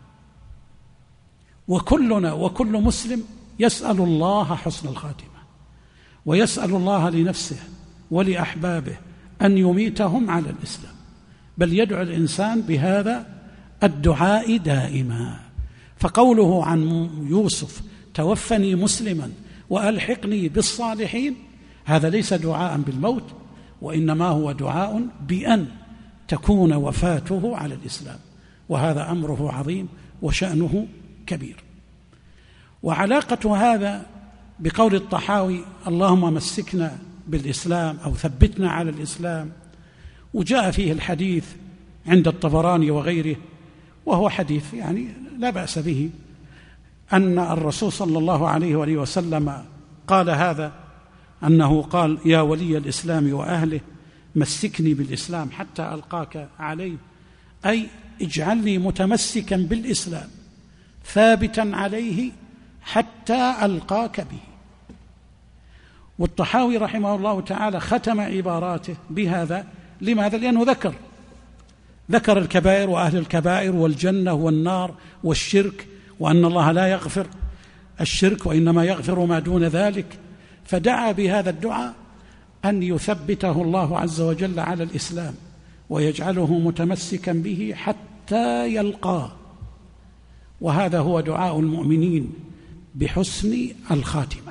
[SPEAKER 2] وكلنا وكل مسلم يسأل الله حسن الخاتمة، ويسأل الله لنفسه ولأحبابه أن يميتهم على الإسلام، بل يدعو الإنسان بهذا الدعاء دائما. فقوله عن يوسف توفني مسلما وألحقني بالصالحين هذا ليس دعاء بالموت، وإنما هو دعاء بأن تكون وفاته على الإسلام، وهذا أمره عظيم وشأنه كبير. وعلاقة هذا بقول الطحاوي اللهم مسكنا بالإسلام أو ثبتنا على الإسلام، وجاء فيه الحديث عند الطبراني وغيره، وهو حديث يعني لا بأس به، أن الرسول صلى الله عليه وآله وسلم قال هذا، أنه قال يا ولي الإسلام وأهله مسكني بالإسلام حتى ألقاك عليه، أي اجعلني متمسكا بالإسلام ثابتا عليه حتى ألقاك به. والطحاوي رحمه الله تعالى ختم عباراته بهذا، لماذا؟ لأنه ذكر الكبائر وأهل الكبائر والجنة والنار والشرك، وأن الله لا يغفر الشرك وإنما يغفر ما دون ذلك، فدعا بهذا الدعاء أن يثبته الله عز وجل على الإسلام ويجعله متمسكا به حتى يلقاه. وهذا هو دعاء المؤمنين بحسن الخاتمة،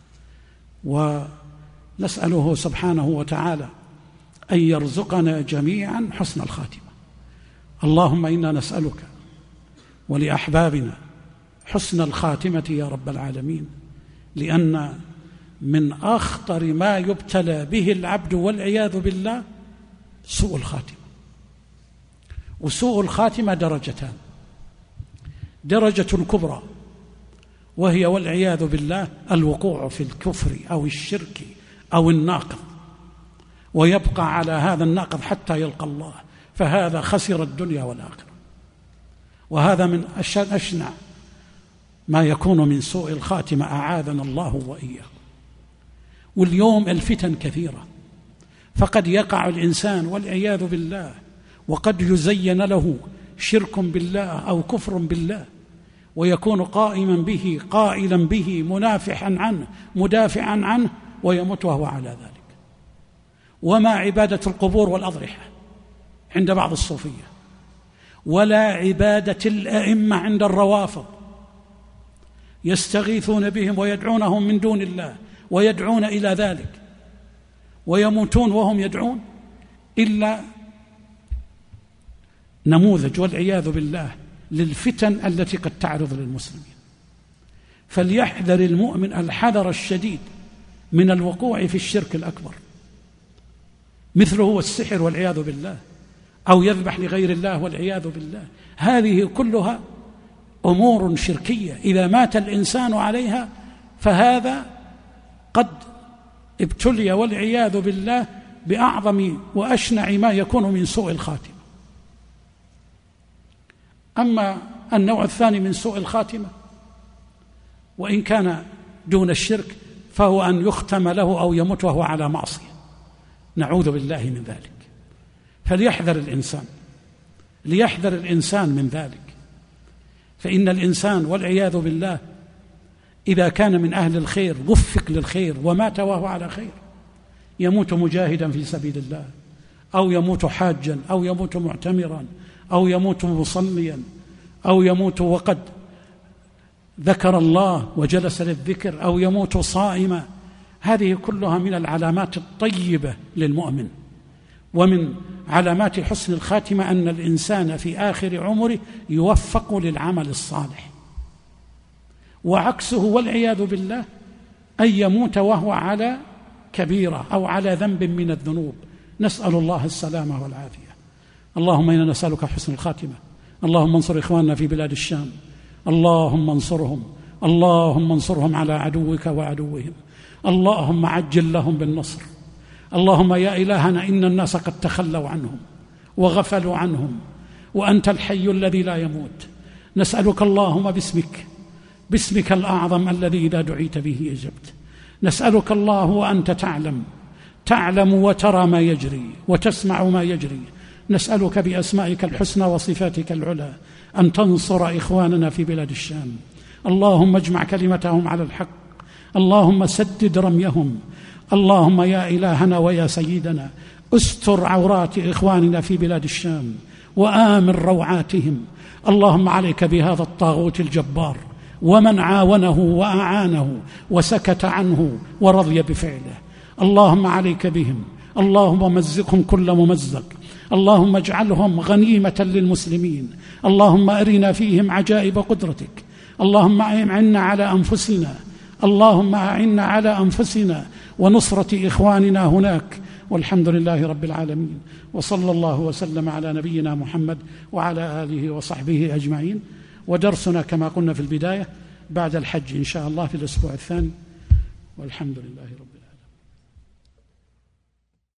[SPEAKER 2] ونسأله سبحانه وتعالى أن يرزقنا جميعا حسن الخاتمة. اللهم إنا نسألك ولأحبابنا حسن الخاتمة يا رب العالمين، لأن من أخطر ما يبتلى به العبد والعياذ بالله سوء الخاتمة. وسوء الخاتمة درجتان، درجة الكبرى وهي والعياذ بالله الوقوع في الكفر أو الشرك أو الناقض، ويبقى على هذا الناقض حتى يلقى الله، فهذا خسر الدنيا والآخرة. وهذا من أشنع ما يكون من سوء الخاتمة، أعاذنا الله وإياه. واليوم الفتن كثيرة، فقد يقع الإنسان والعياذ بالله وقد يزين له شرك بالله أو كفر بالله، ويكون قائما به قائلا به منافحا عنه مدافعا عنه، ويموت وهو على ذلك. وما عبادة القبور والأضرحة عند بعض الصوفية، ولا عبادة الأئمة عند الروافض، يستغيثون بهم ويدعونهم من دون الله ويدعون إلى ذلك ويموتون وهم يدعون، إلا نموذج والعياذ بالله للفتن التي قد تعرض للمسلمين. فليحذر المؤمن الحذر الشديد من الوقوع في الشرك الأكبر، مثله هو السحر والعياذ بالله، أو يذبح لغير الله والعياذ بالله. هذه كلها أمور شركية إذا مات الإنسان عليها فهذا قد ابتلي والعياذ بالله بأعظم وأشنع ما يكون من سوء الخاتمة. أما النوع الثاني من سوء الخاتمة وإن كان دون الشرك فهو أن يختم له أو يموت وهو على معصية، نعوذ بالله من ذلك. فليحذر الإنسان من ذلك، فإن الإنسان والعياذ بالله إذا كان من أهل الخير وفق للخير ومات وهو على خير، يموت مجاهدا في سبيل الله، أو يموت حاجا، أو يموت معتمرا، أو يموت مصليا، أو يموت وقد ذكر الله وجلس للذكر، أو يموت صائما. هذه كلها من العلامات الطيبة للمؤمن. ومن علامات حسن الخاتمة أن الإنسان في آخر عمره يوفق للعمل الصالح، وعكسه والعياذ بالله أن يموت وهو على كبيرة أو على ذنب من الذنوب، نسأل الله السلامة والعافية. اللهم إنا نسألك حسن الخاتمة. اللهم انصر إخواننا في بلاد الشام، اللهم انصرهم على عدوك وعدوهم، اللهم عجل لهم بالنصر. اللهم يا إلهنا إن الناس قد تخلوا عنهم وغفلوا عنهم، وأنت الحي الذي لا يموت. نسألك اللهم باسمك الأعظم الذي إذا دعيت به أجبت. نسألك الله وأنت تعلم وترى ما يجري وتسمع ما يجري. نسألك بأسمائك الحسنى وصفاتك العلى أن تنصر إخواننا في بلاد الشام. اللهم اجمع كلمتهم على الحق، اللهم سدد رميهم. اللهم يا إلهنا ويا سيدنا استر عورات إخواننا في بلاد الشام وآمن روعاتهم. اللهم عليك بهذا الطاغوت الجبار ومن عاونه وأعانه وسكت عنه ورضي بفعله. اللهم عليك بهم، اللهم مزقهم كل ممزق، اللهم اجعلهم غنيمة للمسلمين. اللهم أرنا فيهم عجائب قدرتك. اللهم أعنا على أنفسنا ونصرة إخواننا هناك. والحمد لله رب العالمين، وصلى الله وسلم على نبينا محمد وعلى آله وصحبه أجمعين. ودرسنا كما قلنا في البداية بعد الحج إن شاء الله في الأسبوع الثاني، والحمد لله رب العالمين.